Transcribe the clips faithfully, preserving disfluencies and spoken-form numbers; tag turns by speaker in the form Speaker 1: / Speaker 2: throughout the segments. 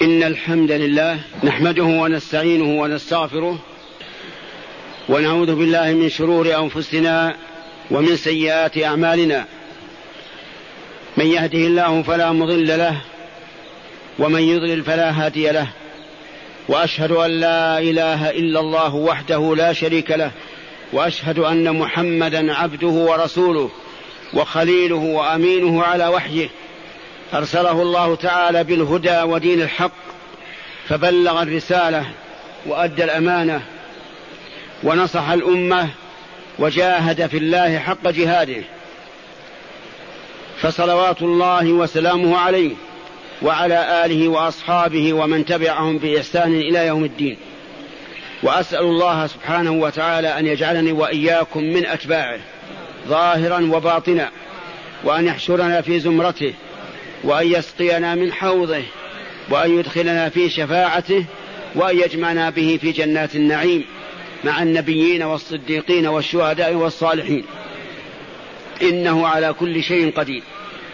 Speaker 1: إن الحمد لله نحمده ونستعينه ونستغفره ونعوذ بالله من شرور أنفسنا ومن سيئات أعمالنا. من يهده الله فلا مضل له ومن يضلل فلا هادي له، وأشهد أن لا إله إلا الله وحده لا شريك له، وأشهد أن محمدا عبده ورسوله وخليله وأمينه على وحيه، أرسله الله تعالى بالهدى ودين الحق فبلغ الرسالة وأدى الأمانة ونصح الأمة وجاهد في الله حق جهاده، فصلوات الله وسلامه عليه وعلى آله وأصحابه ومن تبعهم بإحسان إلى يوم الدين. وأسأل الله سبحانه وتعالى أن يجعلني وإياكم من أتباعه ظاهرا وباطنا، وأن يحشرنا في زمرته، وأن يسقينا من حوضه، وأن يدخلنا في شفاعته، وأن يجمعنا به في جنات النعيم مع النبيين والصديقين والشهداء والصالحين، إنه على كل شيء قدير.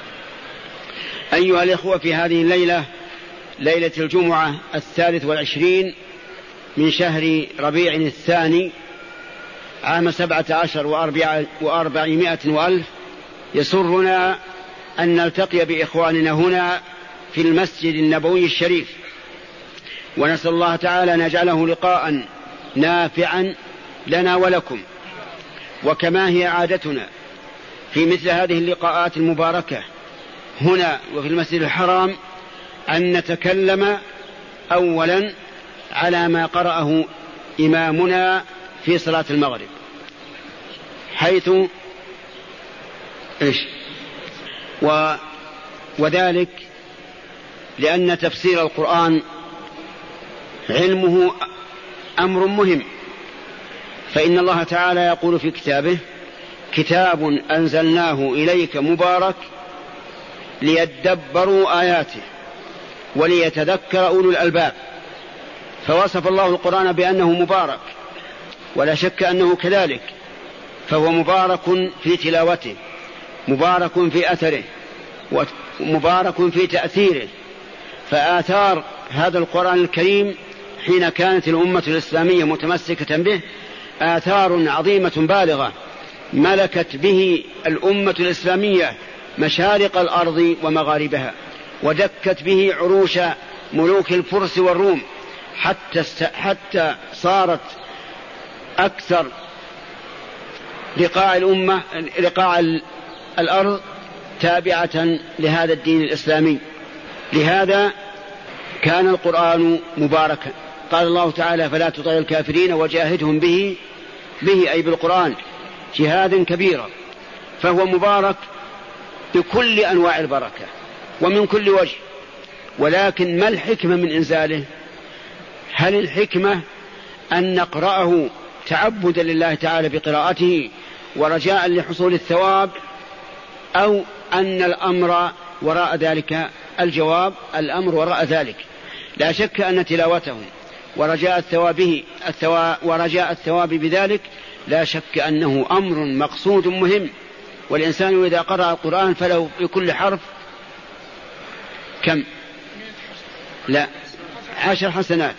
Speaker 1: أيها الإخوة، في هذه الليلة، ليلة الجمعة الثالث والعشرين من شهر ربيع الثاني عام سبعة عشر وأربعمائة وألف، يسرنا أن نلتقي بإخواننا هنا في المسجد النبوي الشريف، ونسأل الله تعالى أن يجعله لقاء نافعا لنا ولكم. وكما هي عادتنا في مثل هذه اللقاءات المباركة هنا وفي المسجد الحرام، أن نتكلم أولا على ما قرأه إمامنا في صلاة المغرب، حيث إيش و وذلك لأن تفسير القرآن علمه أمر مهم، فإن الله تعالى يقول في كتابه: كتاب أنزلناه إليك مبارك ليدبروا آياته وليتذكر أولو الألباب. فوصف الله القرآن بأنه مبارك، ولا شك أنه كذلك، فهو مبارك في تلاوته، مبارك في أثره، ومبارك في تأثيره. فآثار هذا القرآن الكريم حين كانت الأمة الإسلامية متمسكة به آثار عظيمة بالغة، ملكت به الأمة الإسلامية مشارق الأرض ومغاربها، ودكت به عروش ملوك الفرس والروم، حتى حتى صارت أكثر رقاع الأمة رقاع الأرض تابعة لهذا الدين الإسلامي. لهذا كان القرآن مباركا. قال الله تعالى: فلا تطع الكافرين وجاهدهم به به أي بالقرآن جهادا كبيرا. فهو مبارك بكل أنواع البركة ومن كل وجه. ولكن ما الحكمة من إنزاله؟ هل الحكمة أن نقرأه تعبدا لله تعالى بقراءته ورجاء لحصول الثواب، أو أن الأمر وراء ذلك؟ الجواب: الأمر وراء ذلك. لا شك أن تلاوته ورجاء الثواب الثواب ورجاء الثواب بذلك لا شك أنه أمر مقصود مهم. والإنسان إذا قرأ القرآن فله بكل حرف كم؟ لا عشر حسنات.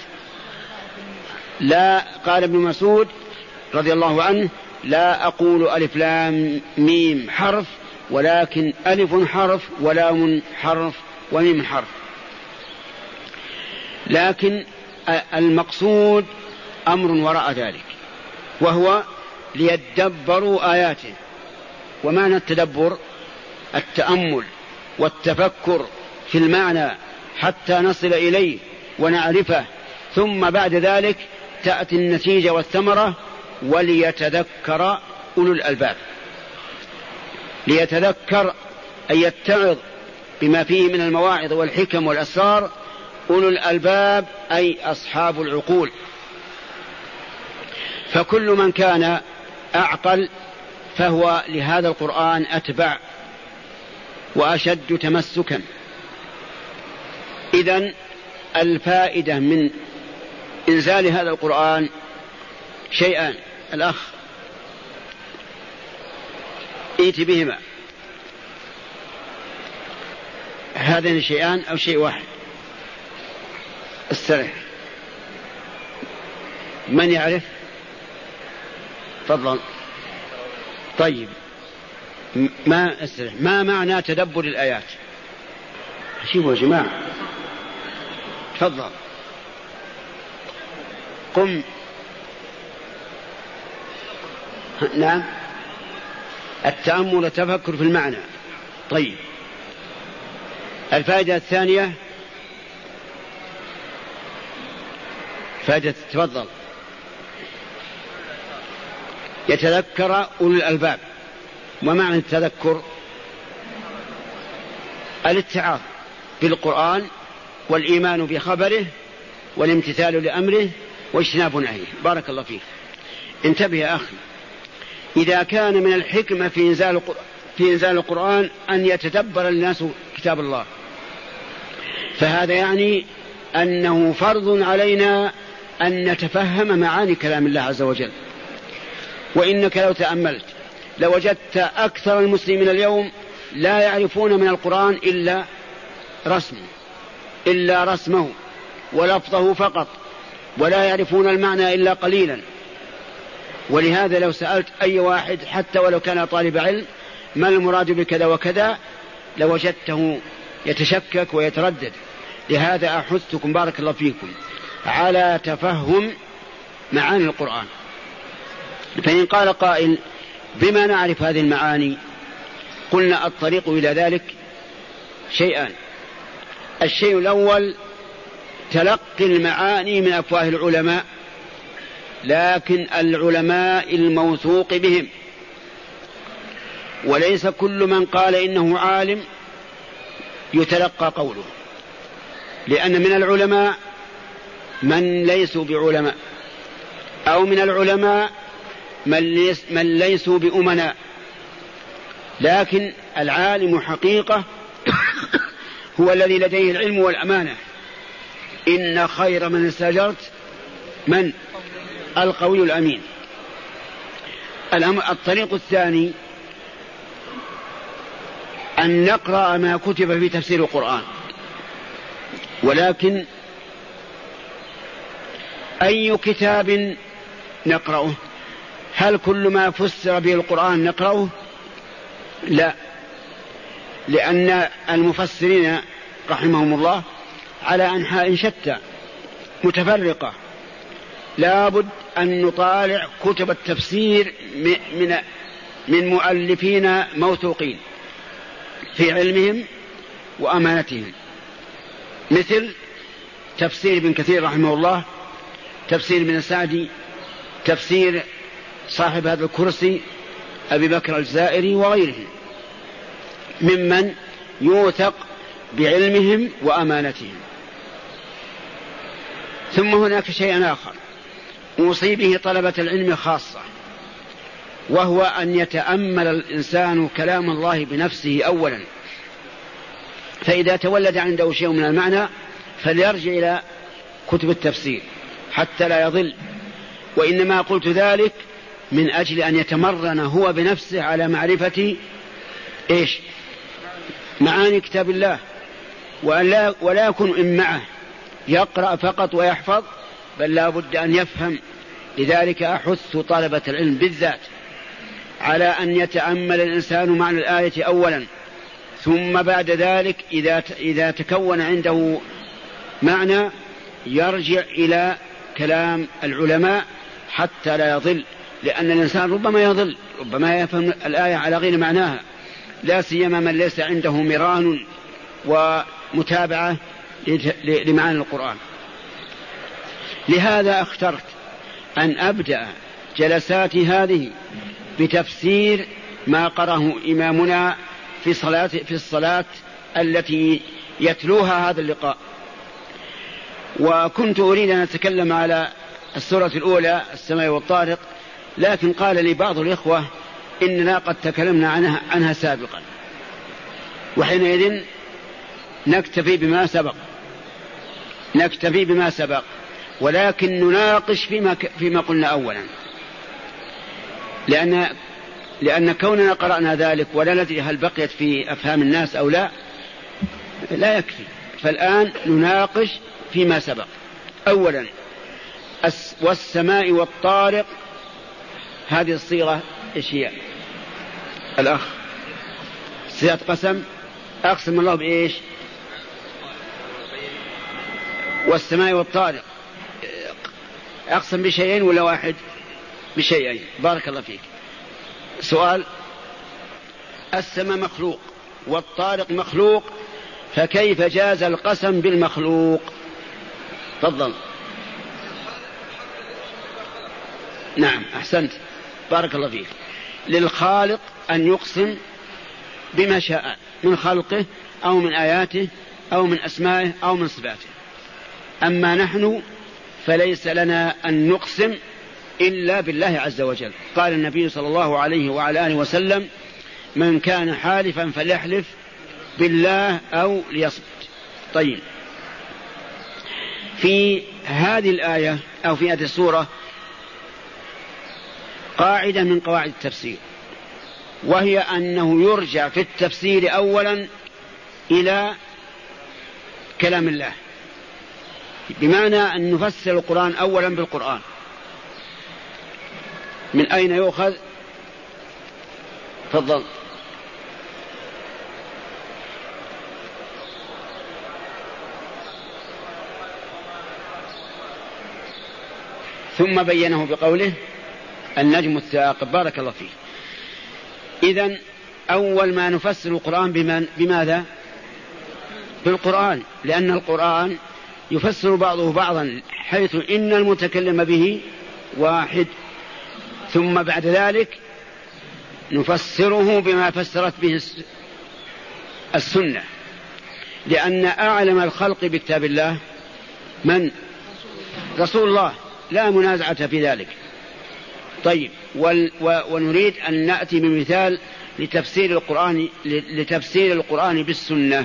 Speaker 1: لا، قال ابن مسعود رضي الله عنه: لا أقول ألف لام ميم حرف، ولكن ألف حرف ولام حرف وميم حرف. لكن المقصود أمر وراء ذلك، وهو ليدبروا آياته. ومعنى التدبر التأمل والتفكر في المعنى حتى نصل إليه ونعرفه، ثم بعد ذلك تأتي النتيجة والثمرة. وليتذكر أولو الألباب. ليتذكر أن يتعظ بما فيه من المواعظ والحكم والأسرار أولو الألباب، أي أصحاب العقول. فكل من كان أعقل فهو لهذا القرآن أتبع وأشد تمسكا. إذن الفائدة من إنزال هذا القرآن شيئان. الأخ ائت بهما. هذين الشيئان أو شيء واحد؟ استرح. من يعرف؟ تفضل. طيب، ما استرح. ما معنى تدبر الآيات؟ شوفوا يا جماعة، تفضل قم. نعم، التأمل والتفكر في المعنى. طيب، الفائدة الثانية، فائدة، تفضل. يتذكر أولو الألباب. ومعنى التذكر الاتعاظ بالقرآن والإيمان بخبره والامتثال لأمره واجتناب نهيه. بارك الله فيك. انتبه يا أخي، إذا كان من الحكمة في إنزال في إنزال القرآن أن يتدبر الناس كتاب الله، فهذا يعني أنه فرض علينا أن نتفهم معاني كلام الله عز وجل. وإنك لو تأملت لوجدت أكثر المسلمين اليوم لا يعرفون من القرآن إلا رسمه إلا رسمه ولفظه فقط، ولا يعرفون المعنى إلا قليلا. ولهذا لو سألت أي واحد حتى ولو كان طالب علم ما المراد بكذا وكذا لوجدته يتشكك ويتردد. لهذا أحثكم بارك الله فيكم على تفهم معاني القرآن. فإن قال قائل بما نعرف هذه المعاني؟ قلنا الطريق إلى ذلك شيئان. الشيء الأول تلقي المعاني من أفواه العلماء، لكن العلماء الموثوق بهم، وليس كل من قال إنه عالم يتلقى قوله، لأن من العلماء من ليسوا بعلماء، أو من العلماء من ليسوا بأمناء. لكن العالم حقيقة هو الذي لديه العلم والأمانة. إن خير من استأجرت من؟ القوي الأمين. الطريق الثاني أن نقرأ ما كتب في تفسير القرآن، ولكن أي كتاب نقرأه؟ هل كل ما فسر به القرآن نقرأه؟ لا، لأن المفسرين رحمهم الله على أنحاء شتى متفرقة. لا بد أن نطالع كتب التفسير من من مؤلفين موثوقين في علمهم وأمانتهم، مثل تفسير ابن كثير رحمه الله، تفسير ابن سعدي، تفسير صاحب هذا الكرسي أبي بكر الجزائري وغيره ممن يوثق بعلمهم وأمانتهم. ثم هناك شيء آخر أوصي به طلبة العلم خاصة، وهو أن يتأمل الإنسان كلام الله بنفسه أولا، فإذا تولد عنده شيء من المعنى فليرجع إلى كتب التفسير حتى لا يضل. وإنما قلت ذلك من أجل أن يتمرن هو بنفسه على معرفة إيش؟ معاني كتاب الله، ولا, ولا يكون إن معه يقرأ فقط ويحفظ، بل لا بد أن يفهم. لذلك أحث طلبة العلم بالذات على أن يتأمل الإنسان معنى الآية أولا، ثم بعد ذلك إذا إذا تكون عنده معنى يرجع إلى كلام العلماء حتى لا يضل. لأن الإنسان ربما يضل، ربما يفهم الآية على غير معناها، لا سيما من ليس عنده مران ومتابعة لمعاني القرآن. لهذا اخترت أن أبدأ جلساتي هذه بتفسير ما قرأه إمامنا في صلاة في الصلاة التي يتلوها هذا اللقاء. وكنت أريد أن أتكلم على السورة الأولى السماء والطارق، لكن قال لي بعض الإخوة إننا قد تكلمنا عنها, عنها سابقا، وحينئذ نكتفي بما سبق نكتفي بما سبق ولكن نناقش فيما, فيما قلنا أولا، لأن, لأن كوننا قرأنا ذلك ولا ندري هل بقيت في أفهام الناس أو لا لا يكفي. فالآن نناقش فيما سبق. أولا والسماء والطارق، هذه الصيغة إيش هي؟ الأخ صيغة قسم، أقسم الله بإيش؟ والسماء والطارق، أقسم بشيئين ولا واحد؟ بشيئين. بارك الله فيك. سؤال: السماء مخلوق والطارق مخلوق، فكيف جاز القسم بالمخلوق؟ تفضل. نعم أحسنت، بارك الله فيك. للخالق أن يقسم بما شاء من خلقه أو من آياته أو من أسمائه أو من صفاته. أما نحن فليس لنا أن نقسم إلا بالله عز وجل. قال النبي صلى الله عليه وعلى آله وسلم: من كان حالفا فليحلف بالله أو ليصمت. طيب، في هذه الآية أو في هذه السورة قاعدة من قواعد التفسير، وهي أنه يرجع في التفسير أولا إلى كلام الله، بمعنى أن نفسر القرآن أولا بالقرآن. من أين يؤخذ؟ تفضل. ثم بينه بقوله النجم الثاقب. بارك الله فيه. إذن أول ما نفسر القرآن بماذا؟ بالقرآن، لأن القرآن يفسر بعضه بعضا، حيث إن المتكلم به واحد. ثم بعد ذلك نفسره بما فسرت به السنة، لأن أعلم الخلق بكتاب الله من؟ رسول الله، لا منازعة في ذلك. طيب، ونريد أن نأتي بمثال لتفسير القرآن لتفسير القرآن بالسنة.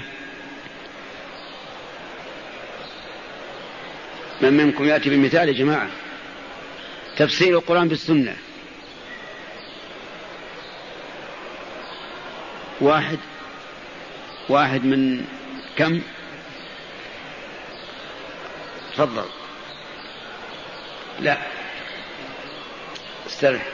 Speaker 1: من منكم يأتي بمثال يا جماعة؟ تفسير القرآن بالسنة. واحد واحد من كم؟ تفضل. لا استرح.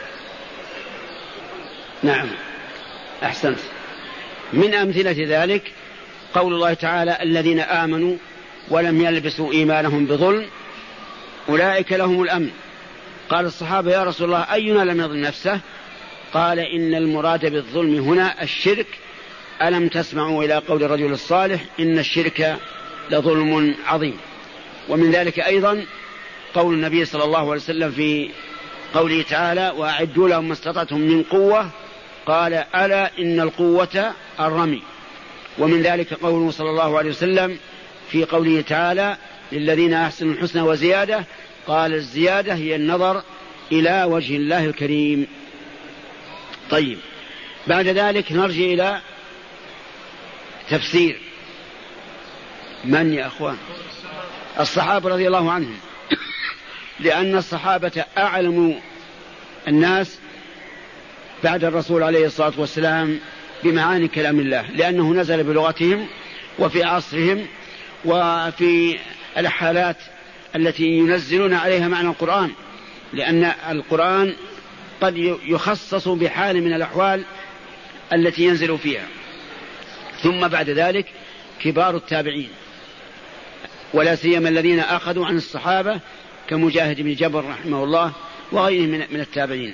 Speaker 1: نعم أحسنت. من أمثلة ذلك قول الله تعالى: الذين آمنوا ولم يلبسوا إيمانهم بظلم أولئك لهم الأمن. قال الصحابة: يا رسول الله أينا لم يظلم نفسه؟ قال: إن المراد بالظلم هنا الشرك. ألم تسمعوا إلى قول الرجل الصالح: إن الشرك لظلم عظيم. ومن ذلك أيضا قول النبي صلى الله عليه وسلم في قوله تعالى: وأعدوا لهم ما استطعتم من قوة. قال: ألا إن القوة الرمي. ومن ذلك قوله صلى الله عليه وسلم في قوله تعالى: للذين أحسنوا الحسنى وزيادة. قال: الزيادة هي النظر إلى وجه الله الكريم. طيب، بعد ذلك نرجع إلى تفسير من يا أخوان؟ الصحابة رضي الله عنهم، لأن الصحابة أعلم الناس بعد الرسول عليه الصلاة والسلام بمعاني كلام الله، لأنه نزل بلغتهم وفي عصرهم وفي الحالات التي ينزلون عليها معنى القرآن، لأن القرآن قد يخصص بحال من الأحوال التي ينزل فيها. ثم بعد ذلك كبار التابعين، ولا سيما الذين أخذوا عن الصحابة كمجاهد بن جبر رحمه الله وغيره من التابعين.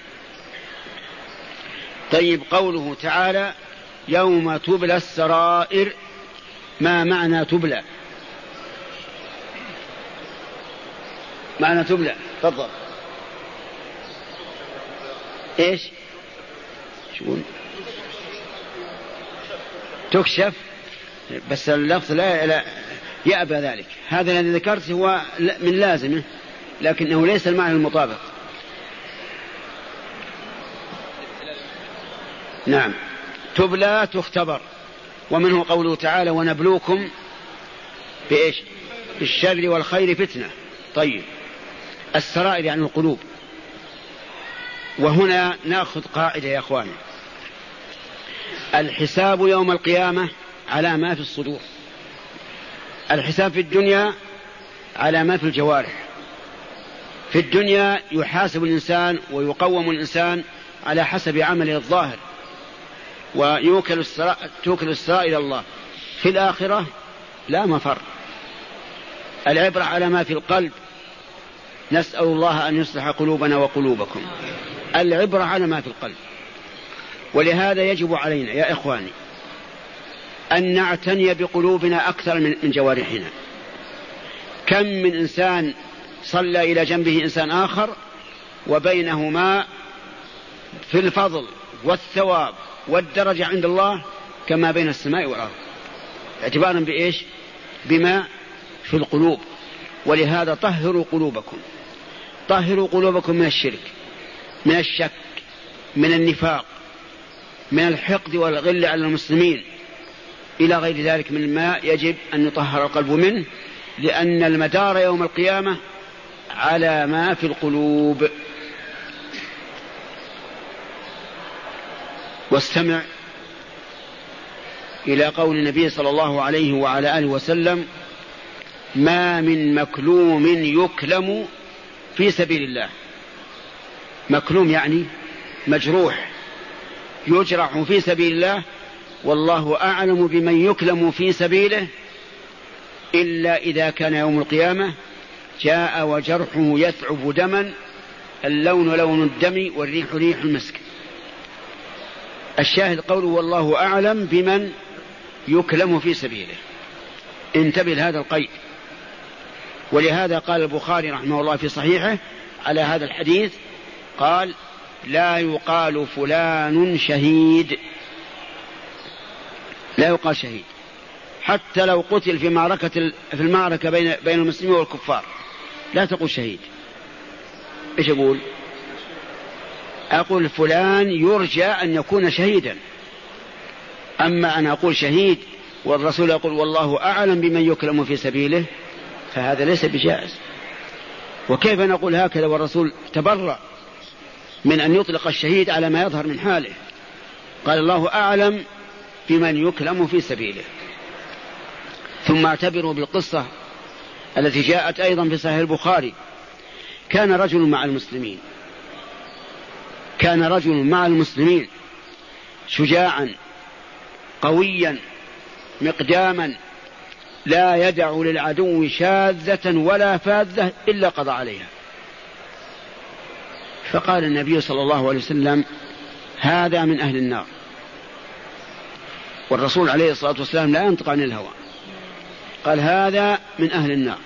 Speaker 1: طيب، قوله تعالى: يوم تبلى السرائر، ما معنى تبلى؟ معنى تبلى، تفضل. ايش؟ شو تكشف؟ بس اللفظ لا, لا يأبى ذلك. هذا الذي ذكرت هو من لازمه، لكنه ليس المعنى المطابق. نعم، تبلى تختبر. ومنه قوله تعالى: ونبلوكم بإيش؟ بالشر والخير فتنة. طيب، السرائر يعني القلوب. وهنا نأخذ قاعدة يا أخواني: الحساب يوم القيامة على ما في الصدور. الحساب في الدنيا على ما في الجوارح. في الدنيا يحاسب الإنسان ويقوم الإنسان على حسب عمله الظاهر، ويوكل السراء توكل السراء إلى الله. في الآخرة لا مفر، العبرة على ما في القلب. نسأل الله أن يصلح قلوبنا وقلوبكم. العبرة على ما في القلب. ولهذا يجب علينا يا إخواني أن نعتني بقلوبنا أكثر من جوارحنا. كم من إنسان صلى إلى جنبه إنسان آخر وبينهما في الفضل والثواب والدرجة عند الله كما بين السماء والأرض، اعتبارا بإيش؟ بما في القلوب. ولهذا طهروا قلوبكم، طهروا قلوبكم من الشرك، من الشك، من النفاق، من الحقد والغل على المسلمين، إلى غير ذلك من الماء يجب أن يطهر القلب منه، لأن المدار يوم القيامة على ما في القلوب. واستمع إلى قول النبي صلى الله عليه وعلى آله وسلم: ما من مكلوم يكلم في سبيل الله. مكلوم يعني مجروح، يجرح في سبيل الله، والله أعلم بمن يكلم في سبيله، إلا إذا كان يوم القيامة جاء وجرحه يثعب دما، اللون لون الدم والريح ريح المسك. الشاهد قوله والله أعلم بمن يكلم في سبيله. انتبه لهذا القيد. ولهذا قال البخاري رحمه الله في صحيحه على هذا الحديث، قال: لا يقال فلان شهيد. لا يقال شهيد حتى لو قتل في معركة في المعركة بين بين المسلمين والكفار، لا تقول شهيد. ايش اقول؟ اقول فلان يرجى ان يكون شهيدا. اما ان اقول شهيد والرسول يقول والله اعلم بمن يكلم في سبيله، فهذا ليس بجائز. وكيف نقول هكذا والرسول تبرأ من أن يطلق الشهيد على ما يظهر من حاله؟ قال الله أعلم بمن يكلم في سبيله. ثم اعتبروا بالقصة التي جاءت أيضا في صحيح البخاري. كان رجل مع المسلمين كان رجل مع المسلمين شجاعا قويا مقداما، لا يدع للعدو شاذة ولا فاذة إلا قضى عليها. فقال النبي صلى الله عليه وسلم: هذا من أهل النار. والرسول عليه الصلاة والسلام لا ينطق عن الهوى، قال: هذا من أهل النار.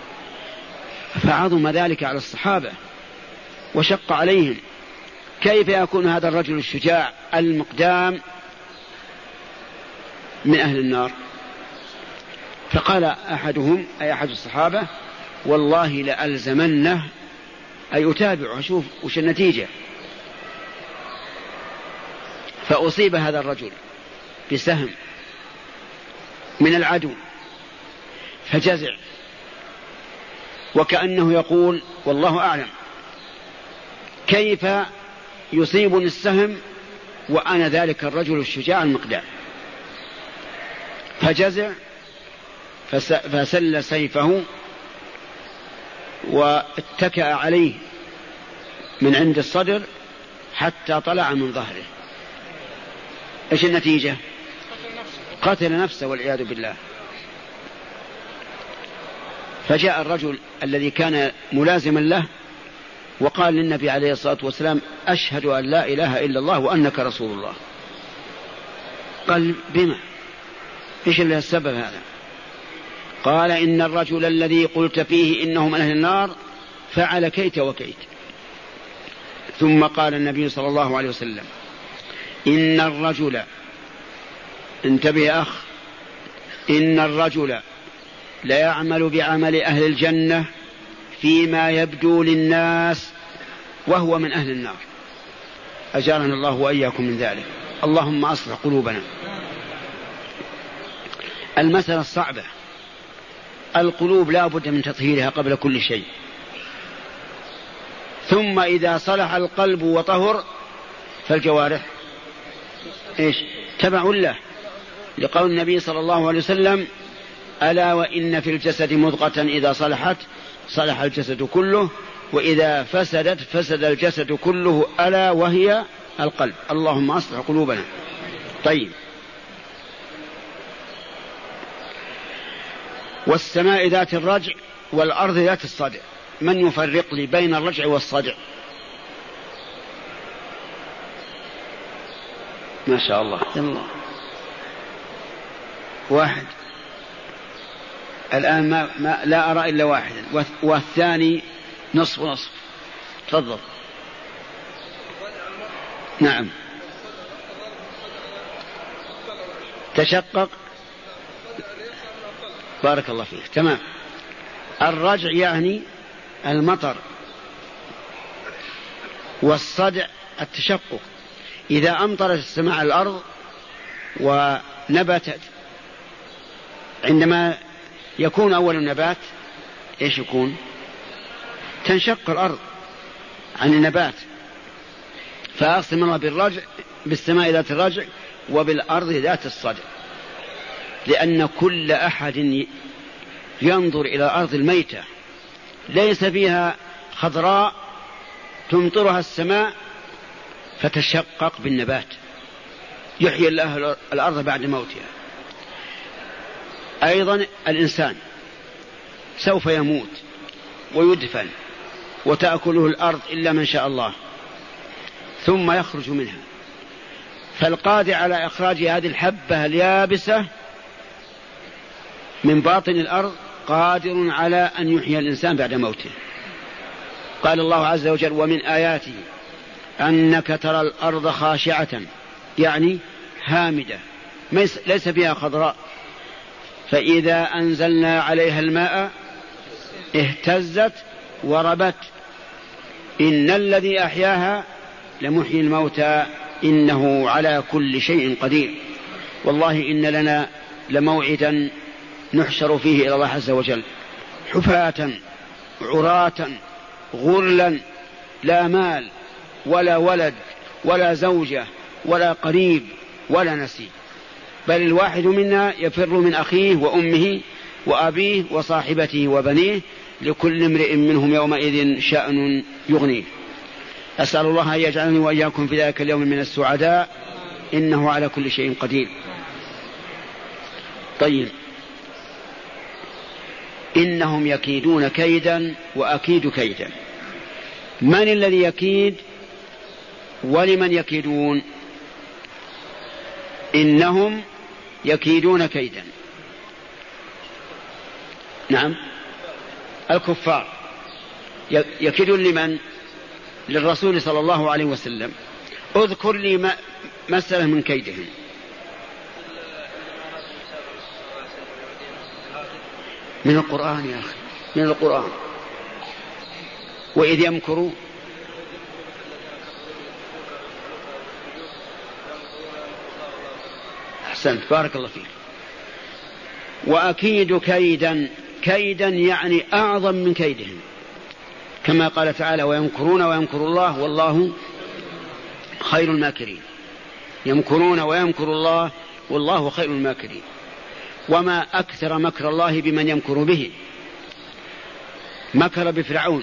Speaker 1: فعظم ذلك على الصحابة وشق عليهم، كيف يكون هذا الرجل الشجاع المقدام من أهل النار؟ فقال أحدهم أي أحد الصحابة: والله لألزمنه، أي أتابعه أشوف وش النتيجة. فأصيب هذا الرجل بسهم من العدو فجزع، وكأنه يقول والله أعلم كيف يصيبني السهم وأنا ذلك الرجل الشجاع المقدام. فجزع فسل سيفه واتكأ عليه من عند الصدر حتى طلع من ظهره. ايش النتيجة؟ قتل نفسه والعياذ بالله. فجاء الرجل الذي كان ملازما له وقال للنبي عليه الصلاة والسلام: أشهد أن لا إله إلا الله وأنك رسول الله. قال: بما؟ ايش اللي السبب هذا؟ قال: إن الرجل الذي قلت فيه إنه من أهل النار فعل كيت وكيت. ثم قال النبي صلى الله عليه وسلم: إن الرجل، انتبه يا أخ، إن الرجل لا يعمل بعمل أهل الجنة فيما يبدو للناس وهو من أهل النار. أجارنا الله وإياكم من ذلك. اللهم أصلح قلوبنا. المسألة الصعبة، القلوب لا بد من تطهيرها قبل كل شيء. ثم إذا صلح القلب وطهر فالجوارح إيش؟ تبع له، لقول النبي صلى الله عليه وسلم: ألا وإن في الجسد مضغة إذا صلحت صلح الجسد كله وإذا فسدت فسد الجسد كله ألا وهي القلب. اللهم أصلح قلوبنا. طيب، والسماء ذات الرجع والأرض ذات الصدع، من يفرق لي بين الرجع والصدع؟ ما شاء الله، يلا واحد الآن، ما, ما لا أرى إلا واحدا، والثاني نصف نصف. تفضل. نعم، تشقق. بارك الله فيك، تمام. الرجع يعني المطر، والصدع التشقق. إذا أمطرت السماء على الأرض ونبتت، عندما يكون أول النبات إيش يكون؟ تنشق الأرض عن النبات. فأقسم الله بالرجع، بالسماء ذات الرجع وبالأرض ذات الصدع، لأن كل أحد ينظر إلى الأرض الميتة ليس فيها خضراء تمطرها السماء فتشقق بالنبات، يحيي الله الأرض بعد موتها. أيضا الإنسان سوف يموت ويدفن وتأكله الأرض إلا من شاء الله، ثم يخرج منها. فالقادر على إخراج هذه الحبة اليابسة من باطن الأرض قادر على أن يحيي الإنسان بعد موته. قال الله عز وجل: ومن آياته أنك ترى الأرض خاشعة، يعني هامدة ليس فيها خضراء، فإذا أنزلنا عليها الماء اهتزت وربت، إن الذي أحياها لمحيي الموتى إنه على كل شيء قدير. والله إن لنا لموعدا نحشر فيه إلى الله عز وجل حفاة عراة غرلا، لا مال ولا ولد ولا زوجة ولا قريب ولا نسيب، بل الواحد منا يفر من أخيه وأمه وأبيه وصاحبته وبنيه، لكل امرئ منهم يومئذ شأن يغنيه. أسأل الله أن يجعلني وإياكم في ذلك اليوم من السعداء، إنه على كل شيء قدير. طيب، إنهم يكيدون كيدا وأكيد كيدا. من الذي يكيد ولمن يكيدون؟ إنهم يكيدون كيدا، نعم، الكفار يكيدون لمن؟ للرسول صلى الله عليه وسلم. اذكر لي مسألة من كيدهم. من القرآن يا أخي، من القرآن. وإذ يمكروا أحسنت، بارك الله فيك. وأكيد كيدا، كيدا يعني أعظم من كيدهم، كما قال تعالى: ويمكرون ويمكر الله والله خير الماكرين. يمكرون ويمكر الله والله خير الماكرين. وما أكثر مكر الله بمن يمكر به. مكر بفرعون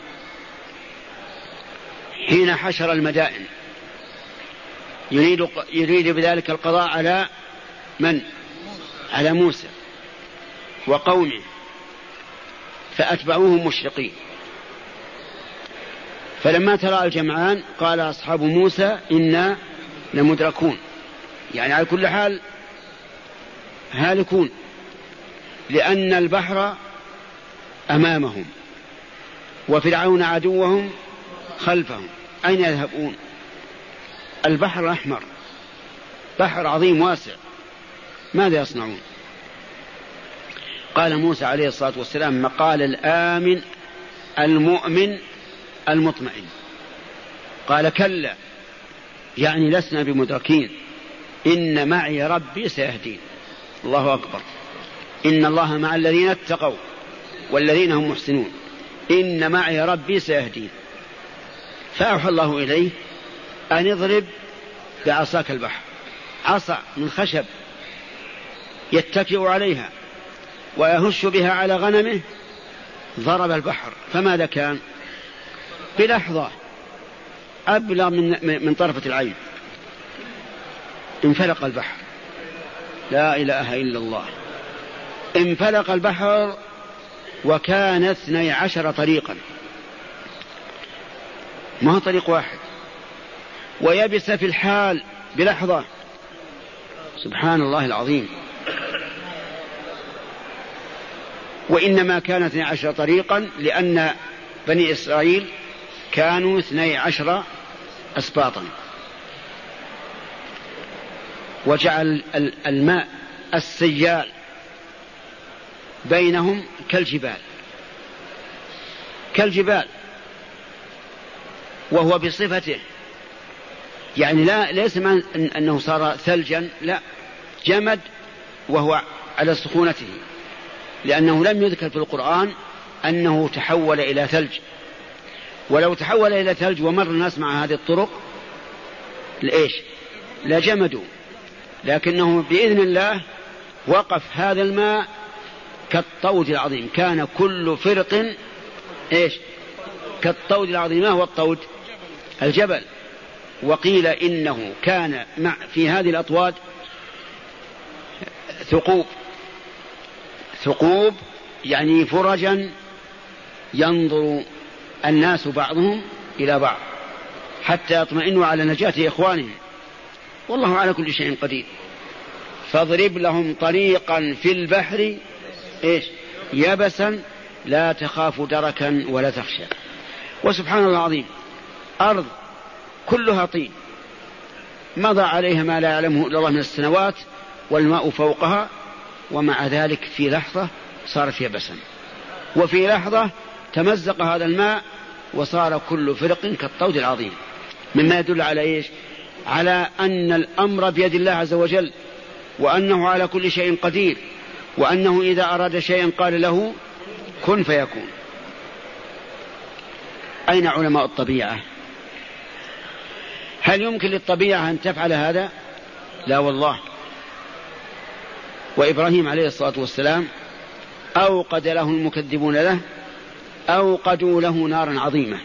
Speaker 1: حين حشر المدائن، يريد, يريد بذلك القضاء على من؟ على موسى وقومه، فأتبعوهم مشرقين. فلما ترى الجمعان قال أصحاب موسى إنا لمدركون، يعني على كل حال هالكون، لأن البحر أمامهم وفرعون عدوهم خلفهم، أين يذهبون؟ البحر الأحمر بحر عظيم واسع، ماذا يصنعون؟ قال موسى عليه الصلاة والسلام مقال الآمن المؤمن المطمئن، قال: كلا، يعني لسنا بمدركين، إن معي ربي سيهدين. الله أكبر. إن الله مع الذين اتقوا والذين هم محسنون، إن معي ربي سيهدين. فأوحى الله إليه أن اضرب بعصاك البحر، عصا من خشب يتكئ عليها، ويهش بها على غنمه ضرب البحر، فماذا كان؟ بلحظة أبلغ من, من طرفة العين انفلق البحر. لا إله إلا الله. انفلق البحر وكان اثني عشر طريقا، ما هو طريق واحد، ويبس في الحال بلحظة. سبحان الله العظيم. وإنما كان اثني عشر طريقا لأن بني إسرائيل كانوا اثني عشر أسباطا، وجعل الماء السيال بينهم كالجبال كالجبال وهو بصفته، يعني لا ليس من أنه صار ثلجا، لا، جمد وهو على سخونته، لأنه لم يذكر في القرآن أنه تحول إلى ثلج. ولو تحول إلى ثلج ومر الناس مع هذه الطرق لإيش؟ لجمدوا، لكنه بإذن الله وقف هذا الماء كالطود العظيم. كان كل فرق إيش؟ كالطود العظيم. ما هو الطود؟ الجبل. وقيل إنه كان مع في هذه الأطواد ثقوب، ثقوب يعني فرجا ينظر الناس بعضهم إلى بعض حتى يطمئنوا على نجاة إخوانهم، والله على كل شيء قدير. فاضرب لهم طريقا في البحر إيش؟ يبسا لا تخاف دركا ولا تخشى. وسبحان الله العظيم، أرض كلها طين مضى عليها ما لا يعلمه إلا الله من السنوات، والماء فوقها، ومع ذلك في لحظة صارت يبسا، وفي لحظة تمزق هذا الماء وصار كل فرق كالطود العظيم. مما يدل على إيش؟ على أن الأمر بيد الله عز وجل، وأنه على كل شيء قدير، وأنه إذا أراد شيئا قال له كن فيكون. أين علماء الطبيعة؟ هل يمكن للطبيعة أن تفعل هذا؟ لا والله. وإبراهيم عليه الصلاة والسلام أوقد له المكذبون له أوقدوا له نارا عظيمة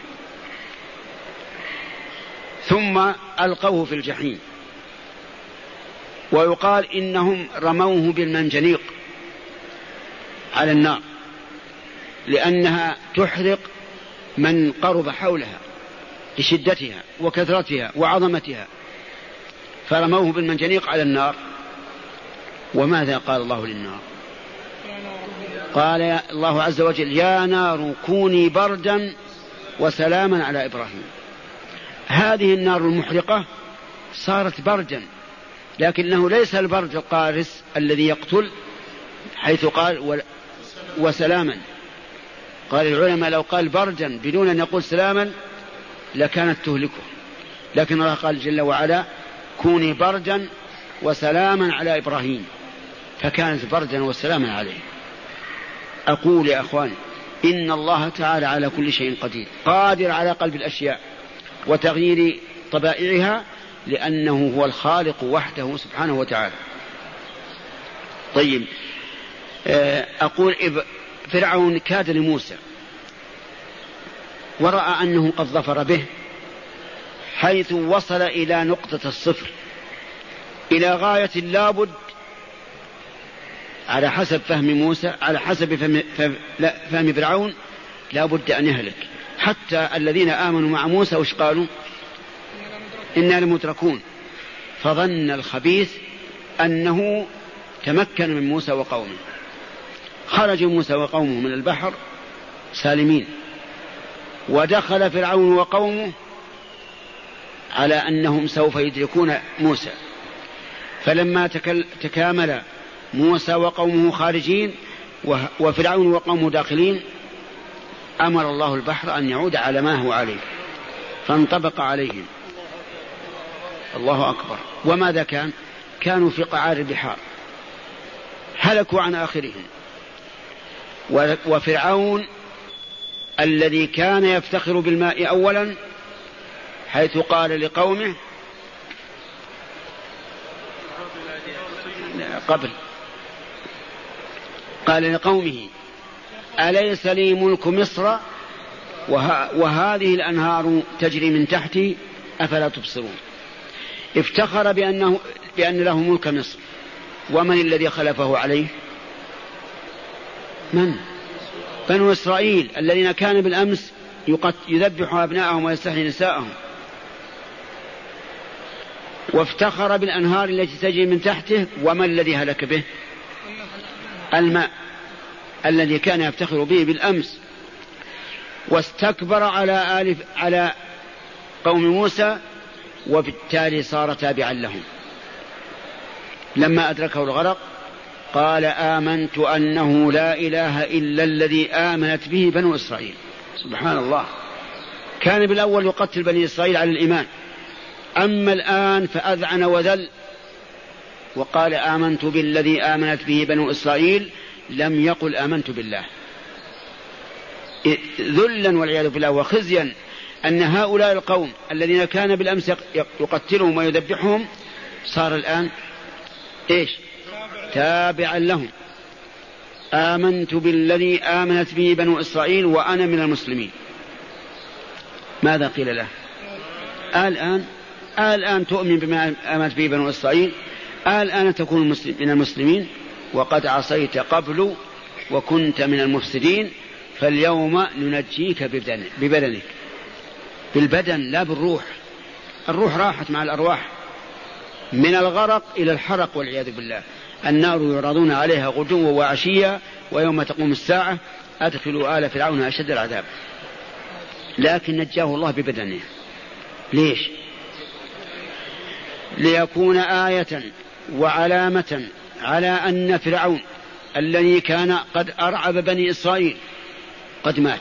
Speaker 1: ثم ألقوه في الجحيم، ويقال إنهم رموه بالمنجنيق على النار لأنها تحرق من قرب حولها لشدتها وكثرتها وعظمتها، فرموه بالمنجنيق على النار. وماذا قال الله للنار؟ قال الله عز وجل يا نار كوني بردا وسلاما على إبراهيم. هذه النار المحرقة صارت بردا، لكنه ليس البرد القارس الذي يقتل، حيث قال وسلاما. قال العلماء لو قال بردا بدون أن يقول سلاما لكانت تهلكه، لكن الله قال جل وعلا كوني بردا وسلاما على إبراهيم، فكانت بردا وسلاما عليه. أقول يا أخواني إن الله تعالى على كل شيء قدير، قادر على قلب الأشياء وتغيير طبائعها، لأنه هو الخالق وحده سبحانه وتعالى. طيب، أقول فرعون كاد لموسى ورأى أنه قد ظفر به، حيث وصل إلى نقطة الصفر، إلى غاية لابد على حسب فهم موسى، على حسب فهم, فهم فرعون لابد أن يهلك. حتى الذين آمنوا مع موسى وش قالوا؟ إنا لمدركون. فظن الخبيث أنه تمكن من موسى وقومه، خرج موسى وقومه من البحر سالمين، ودخل فرعون وقومه على أنهم سوف يدركون موسى. فلما تكامل موسى وقومه خارجين وفرعون وقومه داخلين، أمر الله البحر أن يعود على ما هو عليه، فانطبق عليهم. الله أكبر. وماذا كان؟ كانوا في قعار البحار، هلكوا عن آخرهم. وفرعون الذي كان يفتخر بالماء أولا، حيث قال لقومه قبل قال لقومه أليس لي ملك مصر وه... وهذه الأنهار تجري من تحتي أفلا تبصرون. افتخر بأنه بأن له ملك مصر، ومن الذي خلفه عليه؟ من؟ بنو إسرائيل الذين كان بالأمس يذبح أبناءهم ويستحيي نساءهم. وافتخر بالأنهار التي تجري من تحته، وما الذي هلك به؟ الماء الذي كان يفتخر به بالأمس. واستكبر على آل على قوم موسى، وبالتالي صار تابعا لهم. لما أدركه الغرق قال آمنت أنه لا إله إلا الذي آمنت به بنو إسرائيل. سبحان الله، كان بالأول يقتل بني إسرائيل على الإيمان، أما الآن فأذعن وذل وقال آمنت بالذي آمنت به بنو إسرائيل، لم يقل آمنت بالله، ذلا والعياذ بالله وخزيا أن هؤلاء القوم الذين كان بالأمس يقتلهم ويذبحهم صار الآن إيش؟ تابعا لهم. آمنت بالذي آمنت به بنو إسرائيل وأنا من المسلمين. ماذا قيل له؟ الآن الآن تؤمن بما آمنت به بنو إسرائيل، الآن تكون من المسلمين، وقد عصيت قبل وكنت من المفسدين، فاليوم ننجيك ببدنك، بالبدن لا بالروح. الروح راحت مع الأرواح من الغرق إلى الحرق والعياذ بالله. النار يعرضون عليها غدوا وعشيا ويوم تقوم الساعة أدخلوا آل فرعون أشد العذاب. لكن نجاه الله ببدنه. ليش؟ ليكون آية وعلامة على أن فرعون الذي كان قد أرعب بني إسرائيل قد مات،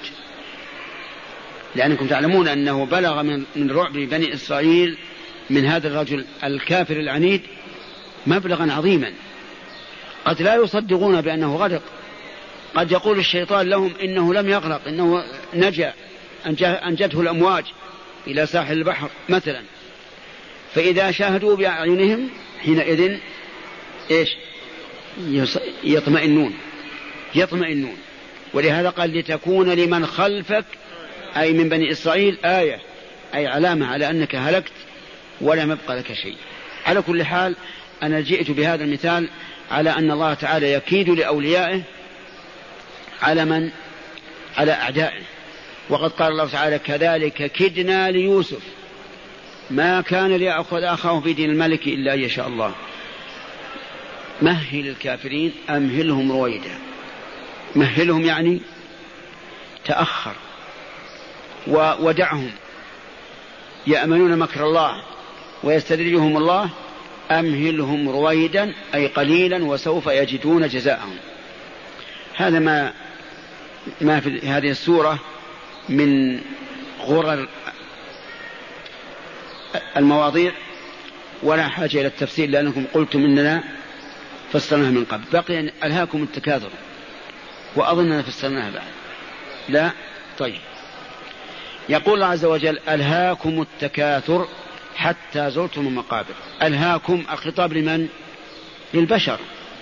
Speaker 1: لأنكم تعلمون أنه بلغ من رعب بني إسرائيل من هذا الرجل الكافر العنيد مبلغا عظيما، قد لا يصدقون بأنه غرق، قد يقول الشيطان لهم إنه لم يغرق، إنه نجا، أنجته الأمواج إلى ساحل البحر مثلا. فإذا شاهدوا بأعينهم حينئذ إيش؟ يطمئنون يطمئنون ولهذا قال لتكون لمن خلفك أي من بني إسرائيل آية، أي علامة على أنك هلكت ولم يبقى لك شيء. على كل حال أنا جئت بهذا المثال على أن الله تعالى يكيد لأوليائه على من؟ على أعدائه. وقد قال الله تعالى كذلك كدنا ليوسف ما كان ليأخذ أخاه في دين الملك إلا أن يشاء الله. مهل الكافرين أمهلهم رويدا. مهلهم يعني تأخر ودعهم يأمنون مكر الله ويستدرجهم الله. أمهلهم رويدا أي قليلا وسوف يجدون جزاءهم. هذا ما ما في هذه السورة من غرر المواضيع، ولا حاجة إلى التفسير لأنكم قلتم إننا فسرناها من قبل. بقي ألهاكم التكاثر، وأظننا فسرناها بعد. لا؟ طيب. يقول الله عز وجل ألهاكم التكاثر حتى زرتم المقابر. ألهاكم الخطاب لمن؟ للبشر.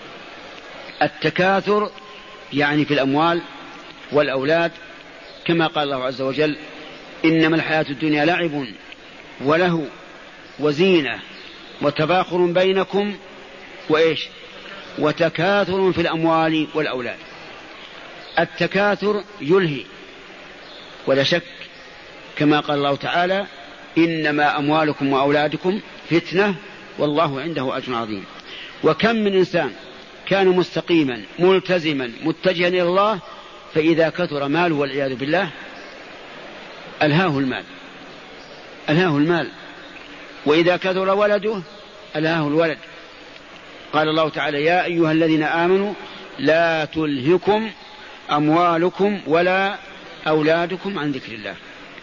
Speaker 1: التكاثر يعني في الأموال والأولاد، كما قال الله عز وجل إنما الحياة الدنيا لعب وله وزينة وتباخر بينكم وإيش وتكاثر في الأموال والأولاد. التكاثر يلهي ولا شك، كما قال الله تعالى إنما أموالكم وأولادكم فتنة والله عنده أجر عظيم. وكم من إنسان كان مستقيما ملتزما متجها إلى الله، فإذا كثر ماله والعياذ بالله ألهاه المال ألهاه المال وإذا كثر ولده ألهاه الولد. قال الله تعالى يا أيها الذين آمنوا لا تلهكم أموالكم ولا أولادكم عن ذكر الله.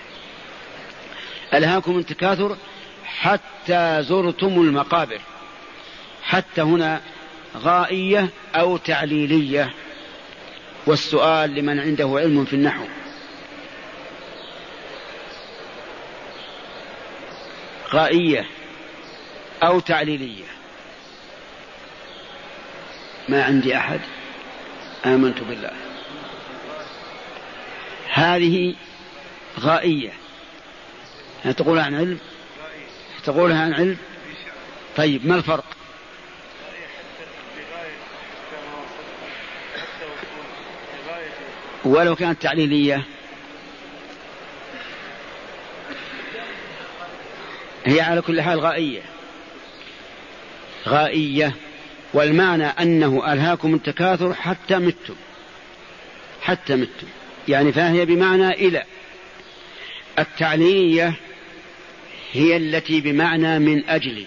Speaker 1: ألهاكم التكاثر حتى زرتم المقابر. حتى هنا غائية أو تعليلية، والسؤال لمن عنده علم في النحو. غائية أو تعليلية؟ ما عندي أحد. آمنت بالله. هذه غائية، تقول عن علم، تقولها عن علم. طيب ما الفرق؟ ولو كانت تعليلية هي على كل حال غائية غائية والمعنى أنه ألهاكم التكاثر حتى متم، حتى متم يعني فهي بمعنى إلى. التعليلية هي التي بمعنى من أجل.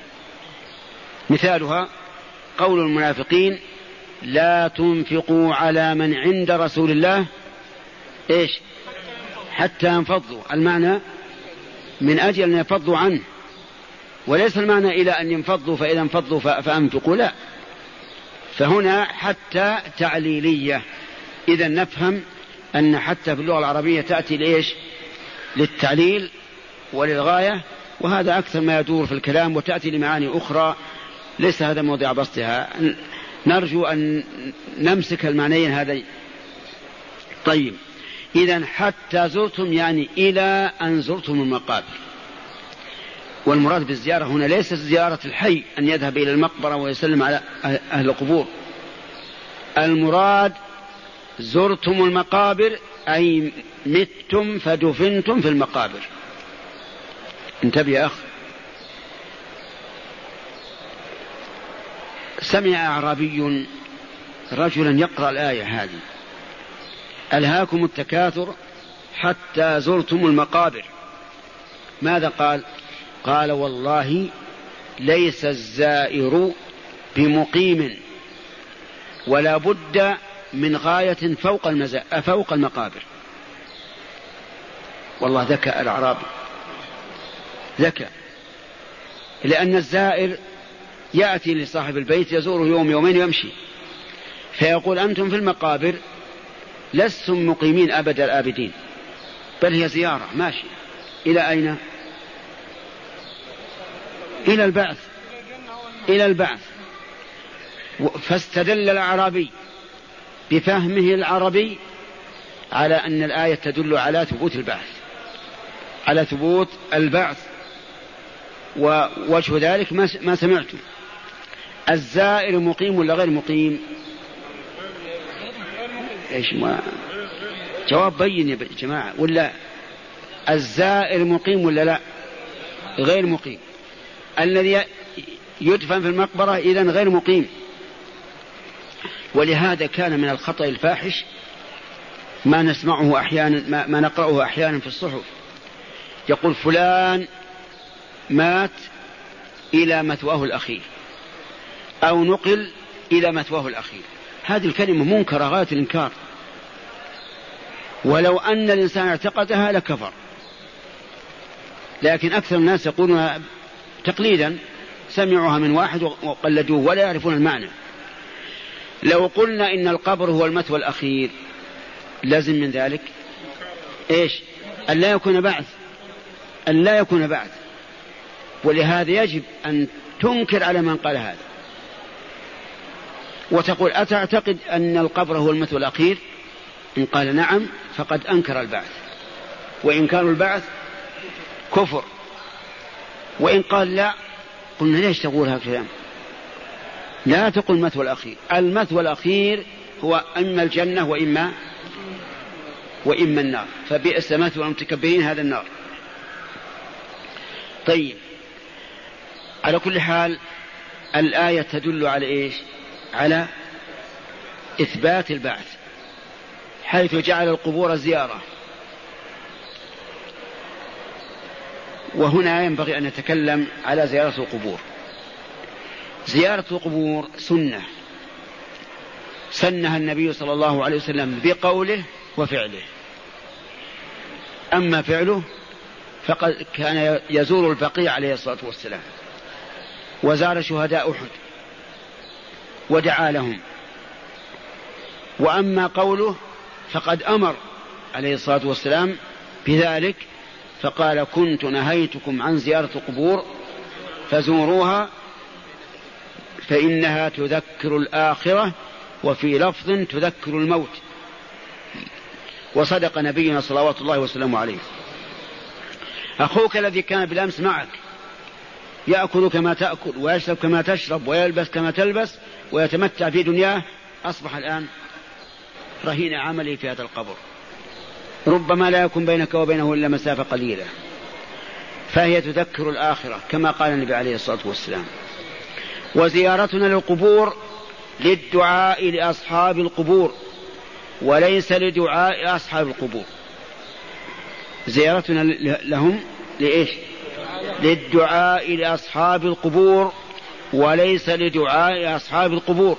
Speaker 1: مثالها قول المنافقين لا تنفقوا على من عند رسول الله إيش حتى ينفضوا. المعنى من أجل أن ينفضوا عنه، وليس المعنى إلى أن ينفضوا فإذا انفضوا فأنفقوا، لا. فهنا حتى تعليلية. إذا نفهم أن حتى في اللغة العربية تأتي لإيش للتعليل وللغاية، وهذا أكثر ما يدور في الكلام، وتأتي لمعاني أخرى ليس هذا موضع بسطها. نرجو أن نمسك المعنيين هذين. طيب إذن حتى زرتم يعني إلى أن زرتم المقابر. والمراد بالزيارة هنا ليس زيارة الحي أن يذهب إلى المقبرة ويسلم على أهل القبور، المراد زرتم المقابر أي متم فدفنتم في المقابر. انتبه يا أخ. سمع أعرابي رجلا يقرأ الآية هذه ألهاكم التكاثر حتى زرتم المقابر. ماذا قال؟ قال والله ليس الزائر بمقيم ولا بد من غاية فوق, المزا... فوق المقابر. والله ذكى الأعرابي، ذكى، لأن الزائر يأتي لصاحب البيت يزوره يوم يومين ويمشي، فيقول أنتم في المقابر لستم مقيمين أبد الآبدين، بل هي زيارة ماشي. إلى أين؟ إلى البعث، إلى البعث. فاستدل الأعرابي بفهمه العربي على أن الآية تدل على ثبوت البعث، على ثبوت البعث. ووجه ذلك ما سمعته. الزائر مقيم ولا غير مقيم؟ إيش ما جواب بين يا جماعة. ولا الزائر مقيم ولا لا؟ غير مقيم. الذي يدفن في المقبرة إذن غير مقيم. ولهذا كان من الخطأ الفاحش ما نسمعه أحيانا، ما, ما نقرأه أحيانا في الصحف، يقول فلان مات إلى مثواه الأخير أو نقل إلى مثواه الأخير. هذه الكلمة منكرة غاية الإنكار، ولو أن الإنسان اعتقدها لكفر. لكن أكثر الناس يقولون تقليدا، سمعوها من واحد وقلدوه ولا يعرفون المعنى. لو قلنا إن القبر هو المثوى الأخير لازم من ذلك إيش؟ أن لا يكون بعث، أن لا يكون بعث. ولهذا يجب أن تنكر على من قال هذا وتقول أتعتقد أن القبر هو المثوى الأخير؟ إن قال نعم فقد أنكر البعث، وإنكار البعث كفر. وإن قال لا قلنا ليش تقول هذا الكلام؟ لا تقل مثوى الأخير. المثوى الأخير هو إما الجنة وإما وإما النار، فبئس مثوى المتكبرين هذا النار. طيب على كل حال الآية تدل على إيش؟ على إثبات البعث، حيث جعل القبور زيارة. وهنا ينبغي أن نتكلم على زيارة القبور. زيارة القبور سنة سنها النبي صلى الله عليه وسلم بقوله وفعله. أما فعله فقد كان يزور البقيع عليه الصلاة والسلام، وزار شهداء أحد ودعا لهم. وأما قوله فقد أمر عليه الصلاة والسلام بذلك، فقال كنت نهيتكم عن زيارة القبور فزوروها فإنها تذكر الآخرة وفي لفظ تذكر الموت. وصدق نبينا صلوات الله وسلامه عليه. أخوك الذي كان بالأمس معك يأكل كما تأكل ويشرب كما تشرب ويلبس كما تلبس ويتمتع في دنياه، أصبح الآن رهين عمله في هذا القبر، ربما لا يكون بينك وبينه إلا مسافة قليلة. فهي تذكر الآخرة كما قال النبي عليه الصلاة والسلام. وزيارتنا للقبور للدعاء لأصحاب القبور وليس لدعاء أصحاب القبور. زيارتنا لهم لإيش؟ للدعاء لأصحاب القبور وليس لدعاء أصحاب القبور.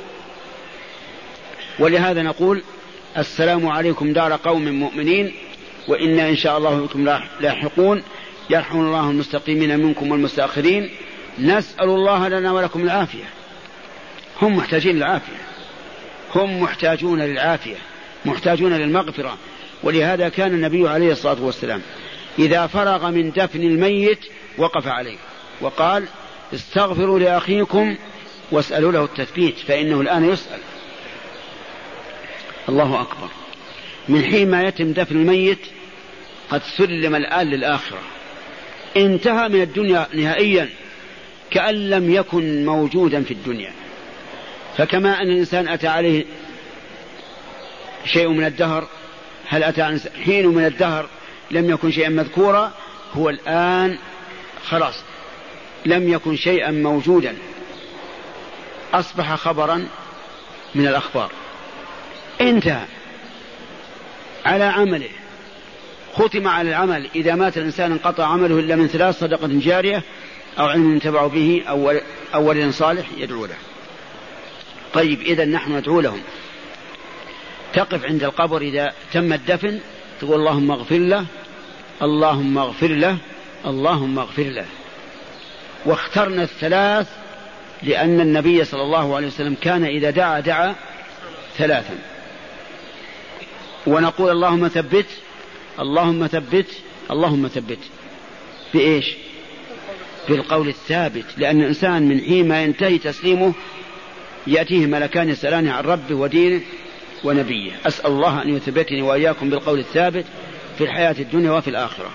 Speaker 1: ولهذا نقول السلام عليكم دار قوم مؤمنين وإنا إن شاء الله بكم لاحقون، يرحم الله المستقيمين منكم والمستأخرين، نسأل الله لنا ولكم العافية. هم محتاجين للعافية، هم محتاجون للعافية، محتاجون للمغفرة. ولهذا كان النبي عليه الصلاة والسلام إذا فرغ من دفن الميت وقف عليه وقال استغفروا لأخيكم واسألوا له التثبيت فإنه الآن يسأل. الله أكبر. من حين ما يتم دفن الميت قد سلم الآن للآخرة، انتهى من الدنيا نهائيا كأن لم يكن موجودا في الدنيا. فكما أن الإنسان أتى عليه شيء من الدهر، هل أتى حين من الدهر لم يكن شيئا مذكورا، هو الآن خلاص لم يكن شيئا موجودا، أصبح خبرا من الأخبار، انتهى على عمله، ختم على العمل. إذا مات الإنسان انقطع عمله إلا من ثلاث: صدقة جارية أو علم ينتفع به أو ولد صالح يدعو له. طيب، إذا نحن ندعو لهم. تقف عند القبر إذا تم الدفن تقول اللهم اغفر له، اللهم اغفر له، اللهم اغفر له. واخترنا الثلاث لأن النبي صلى الله عليه وسلم كان إذا دعا دعا ثلاثا. ونقول اللهم ثبت، اللهم ثبت، اللهم ثبت بإيش؟ بالقول الثابت. لأن الإنسان من حين ما ينتهي تسليمه يأتيه ملكان يسألان عن ربه ودينه ونبيه. أسأل الله أن يثبتني وإياكم بالقول الثابت في الحياة الدنيا وفي الآخرة.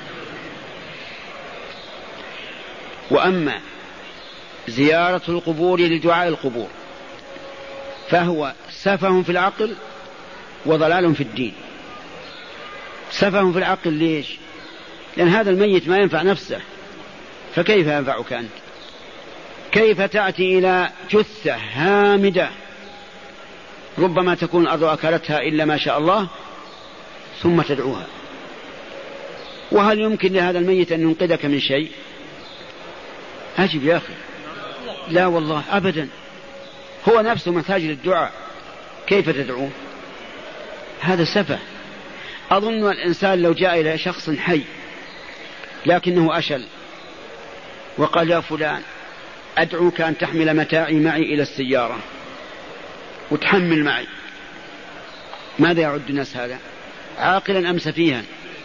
Speaker 1: وأما زيارة القبور لدعاء القبور فهو سفه في العقل وضلال في الدين. سفه في العقل ليش؟ لأن هذا الميت ما ينفع نفسه، فكيف ينفعك أنت؟ كيف تأتي إلى جثة هامدة ربما تكون الأرض أكلتها إلا ما شاء الله ثم تدعوها؟ وهل يمكن لهذا الميت أن ينقذك من شيء؟ أجب يا أخي، لا والله أبدا، هو نفسه محتاج للدعاء، كيف تدعوه؟ هذا سفه. أظن الإنسان لو جاء إلى شخص حي لكنه أشل وقال يا فلان أدعوك أن تحمل متاعي معي إلى السيارة وتحمل معي، ماذا يعد الناس هذا؟ عاقلا أم سفيها؟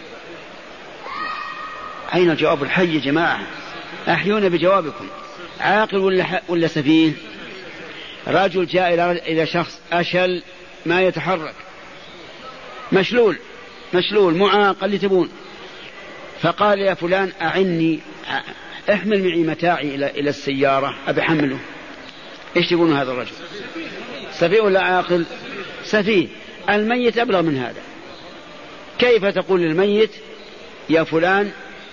Speaker 1: أين الجواب الحي يا جماعة؟ أحيونا بجوابكم. عاقل ولا, ولا سفيه؟ رجل جاء إلى شخص أشل ما يتحرك، مشلول مشلول معاق اللي تبون، فقال يا فلان أعني احمل معي متاعي إلى, إلى السيارة أبي حمله. إيش تقولون هذا الرجل؟ سفيه ولا عاقل؟ سفيه. الميت أبلغ من هذا. كيف تقول للميت يا فلان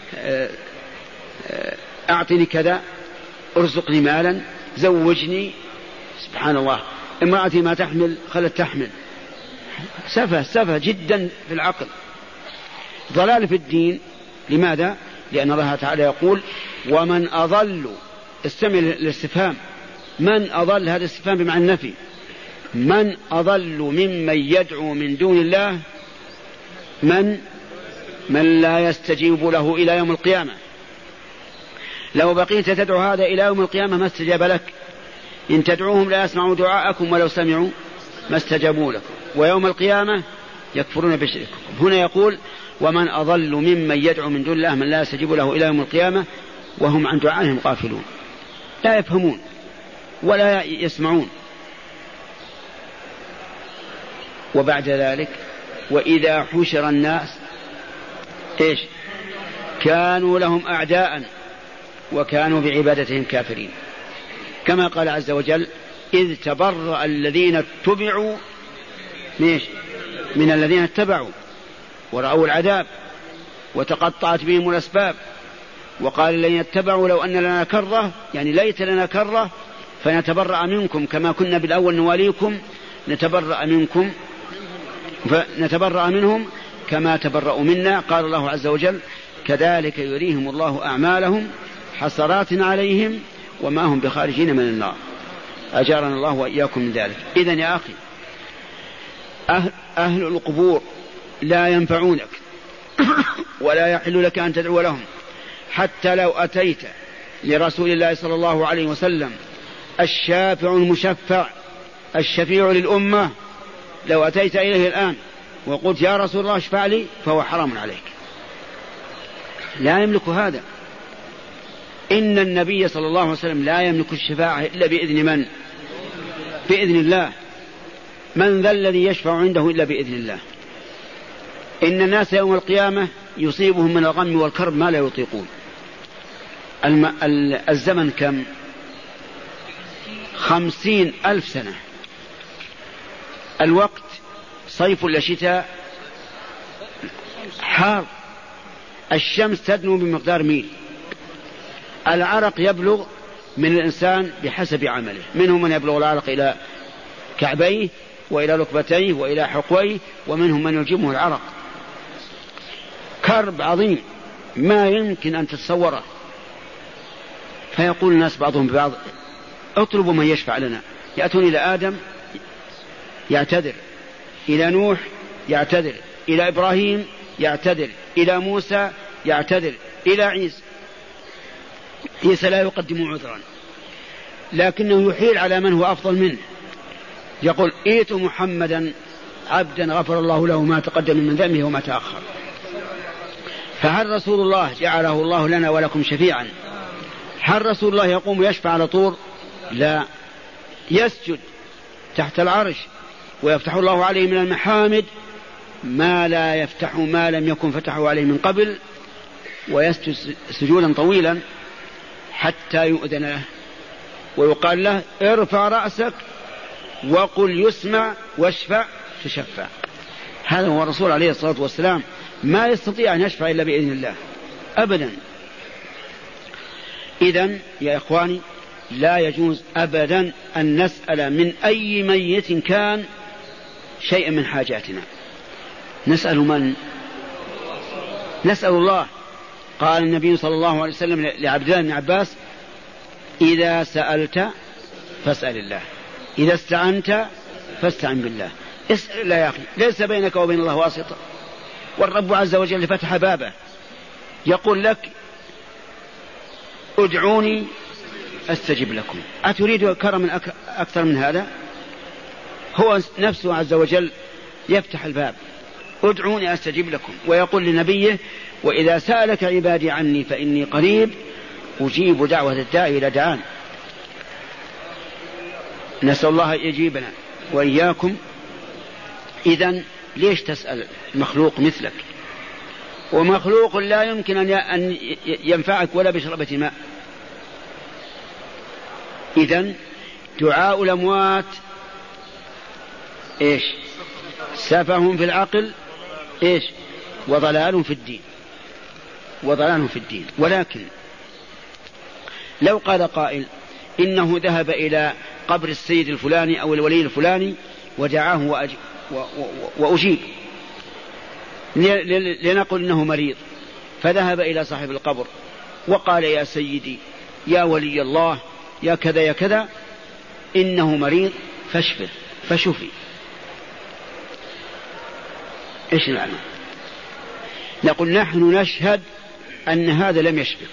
Speaker 1: أعطني كذا، ارزقني مالا، زوجني؟ سبحان الله، امرأتي ما تحمل خلت تحمل. سفه سفه جدا في العقل، ضلال في الدين. لماذا؟ لأن الله تعالى يقول ومن أضل، استمع للاستفهام، من أضل، هذا الاستفهام بمعنى النفي، من أضل ممن يدعو من دون الله، من من لا يستجيب له إلى يوم القيامة. لو بقيت تدعو هذا إلى يوم القيامة ما استجاب لك. إن تدعوهم لا يسمعوا دعاءكم ولو سمعوا ما استجابوا لكم، ويوم القيامة يكفرون بشرككم. هنا يقول ومن أضل ممن يدعو من دون الله من لا يستجيب له إلى يوم القيامة وهم عن دعائهم غافلون، لا يفهمون ولا يسمعون. وبعد ذلك وإذا حشر الناس إيش كانوا لهم أعداء وكانوا بعبادتهم كافرين، كما قال عز وجل إذ تبرأ الذين اتبعوا من الذين اتبعوا ورأوا العذاب وتقطعت بهم الأسباب، وقال الذين اتبعوا لو أن لنا كرة، يعني ليت لنا كرة فنتبرأ منكم كما كنا بالأول نواليكم نتبرأ منكم فنتبرأ منهم كما تبرأوا منا. قال الله عز وجل كذلك يريهم الله أعمالهم حسرات عليهم وما هم بخارجين من النار، أجارنا الله وإياكم من ذلك. إذن يا أخي أهل, أهل القبور لا ينفعونك ولا يحل لك أن تدعو لهم، حتى لو أتيت لرسول الله صلى الله عليه وسلم الشافع المشفع الشفيع للأمة، لو أتيت إليه الآن وقلت يا رسول الله اشفع لي فهو حرام عليك، لا يملك هذا. إن النبي صلى الله عليه وسلم لا يملك الشفاعة إلا بإذن من؟ بإذن الله. من ذا الذي يشفع عنده إلا بإذن الله؟ إن الناس يوم القيامة يصيبهم من الغم والكرب ما لا يطيقون. الم... الزمن كم؟ خمسين ألف سنة. الوقت صيف ولا شتاء؟ حار. الشمس تدنو بمقدار ميل. العرق يبلغ من الإنسان بحسب عمله، منهم من يبلغ العرق إلى كعبيه وإلى ركبتيه وإلى حقويه، ومنهم من يلجمه العرق. كرب عظيم ما يمكن أن تتصوره. فيقول الناس بعضهم ببعض اطلبوا من يشفع لنا. يأتون إلى آدم يعتذر، إلى نوح يعتذر، إلى إبراهيم يعتذر، إلى موسى يعتذر، إلى عيسى. عيسى لا يقدم عذرا لكنه يحيل على من هو أفضل منه، يقول ائتوا محمدا عبدا غفر الله له ما تقدم من ذنبه وما تأخر. فهل رسول الله جعله الله لنا ولكم شفيعا؟ هل رسول الله يقوم يشفع على طول؟ لا، يسجد تحت العرش ويفتح الله عليه من المحامد ما لا يفتح ما لم يكن فتحه عليه من قبل، ويسجد سجودا طويلا حتى يؤذن له ويقال له ارفع رأسك وقل يسمع واشفع تشفع. هذا هو الرسول عليه الصلاة والسلام، ما يستطيع أن يشفع إلا بإذن الله أبدا. إذن يا إخواني لا يجوز أبدا أن نسأل من أي ميت كان شيئا من حاجاتنا. نسأل من؟ نسأل الله. قال النبي صلى الله عليه وسلم لعبد الله بن عباس إذا سألت فاسأل الله، إذا استعنت فاستعن بالله. اسأل الله يا أخي، ليس بينك وبين الله واسطة. والرب عز وجل فتح بابه يقول لك ادعوني أستجب لكم. أتريد كرما أكثر من هذا؟ هو نفسه عز وجل يفتح الباب ادعوني أستجب لكم، ويقول لنبيه وإذا سألك عبادي عني فإني قريب أجيب دعوة الداعي إلى دعان. نسأل الله يجيبنا وإياكم. إذن ليش تسأل مخلوق مثلك ومخلوق لا يمكن أن ينفعك ولا بشربة ماء؟ إذن دعاء الأموات إيش؟ سفه في العقل إيش؟ وضلال في الدين، وضلال في الدين. ولكن لو قال قائل إنه ذهب إلى قبر السيد الفلاني أو الولي الفلاني ودعاه وأجيب، لنقل إنه مريض، فذهب إلى صاحب القبر وقال يا سيدي يا ولي الله يا كذا يا كذا إنه مريض فاشفه، فشفي. إيش المعنى؟ نقول نحن نشهد أن هذا لم يشفك،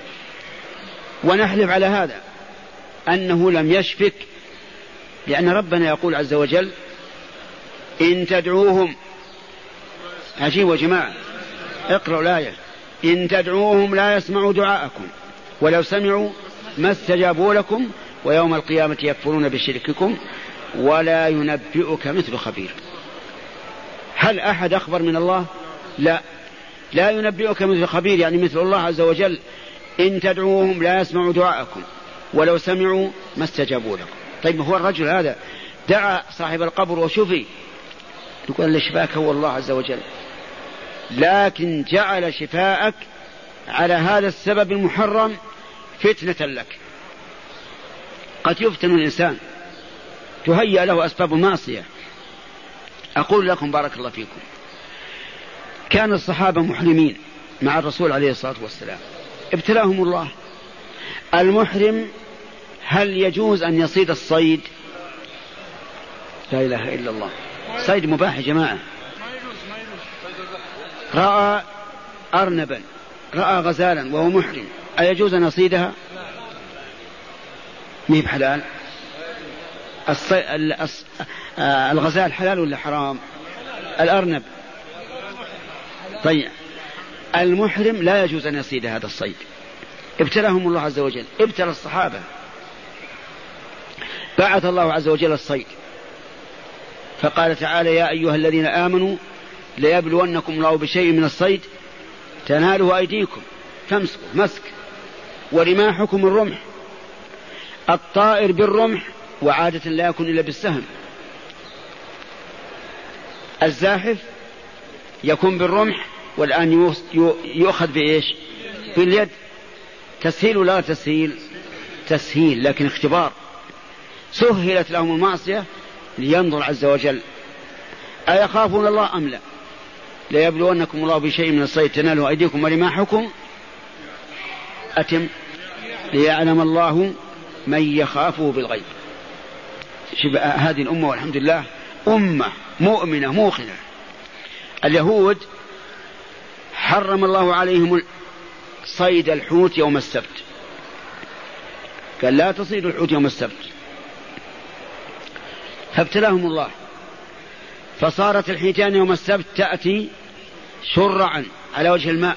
Speaker 1: ونحلف على هذا أنه لم يشفك، لأن ربنا يقول عز وجل إن تدعوهم، عجيب يا جماعة اقرأوا الآية، إن تدعوهم لا يسمعوا دعاءكم ولو سمعوا ما استجابوا لكم ويوم القيامة يكفرون بشرككم ولا ينبئك مثل خبير. هل أحد أخبر من الله؟ لا. لا ينبئك مثل خبير، يعني مثل الله عز وجل. إن تدعوهم لا يسمعوا دعاءكم ولو سمعوا ما استجابوا لكم. طيب هو الرجل هذا دعا صاحب القبر وشفي، يقول الشفاءك هو الله عز وجل، لكن جعل شفاءك على هذا السبب المحرم فتنة لك. قد يفتن الإنسان، تهيأ له أسباب المعصية. أقول لكم بارك الله فيكم، كان الصحابة محرمين مع الرسول عليه الصلاة والسلام، ابتلاهم الله. المحرم هل يجوز أن يصيد الصيد؟ لا إله إلا الله، صيد مباح يا جماعة. رأى أرنبا، رأى غزالا وهو محرم، أيجوز أن يصيدها؟ ميب حلال. الصي... الأص... آه... الغزال حلال ولا حرام؟ الأرنب. طيب المحرم لا يجوز أن يصيد هذا الصيد. ابتلاهم الله عز وجل، ابتلى الصحابة، بعث الله عز وجل الصيد، فقال تعالى يا أيها الذين آمنوا ليبلونكم الله بشيء من الصيد تناله أيديكم تمسكوا مسك ورماحكم الرمح. الطائر بالرمح وعادة لا يكون إلا بالسهم، الزاحف يكون بالرمح، والآن يؤخذ بإيش؟ باليد. تسهيل ولا تسهيل؟ تسهيل، لكن اختبار. سهلت لهم المعصية لينظر عز وجل أيخافون الله أم لا. ليبلونكم الله بشيء من الصيد تناله أيديكم ورماحكم أتم ليعلم الله من يخافه بالغيب. هذه الأمة والحمد لله أمة مؤمنة موقنة. اليهود حرم الله عليهم صيد الحوت يوم السبت، قال لا تصيد الحوت يوم السبت، فابتلاهم الله، فصارت الحيتان يوم السبت تأتي شرعا على وجه الماء،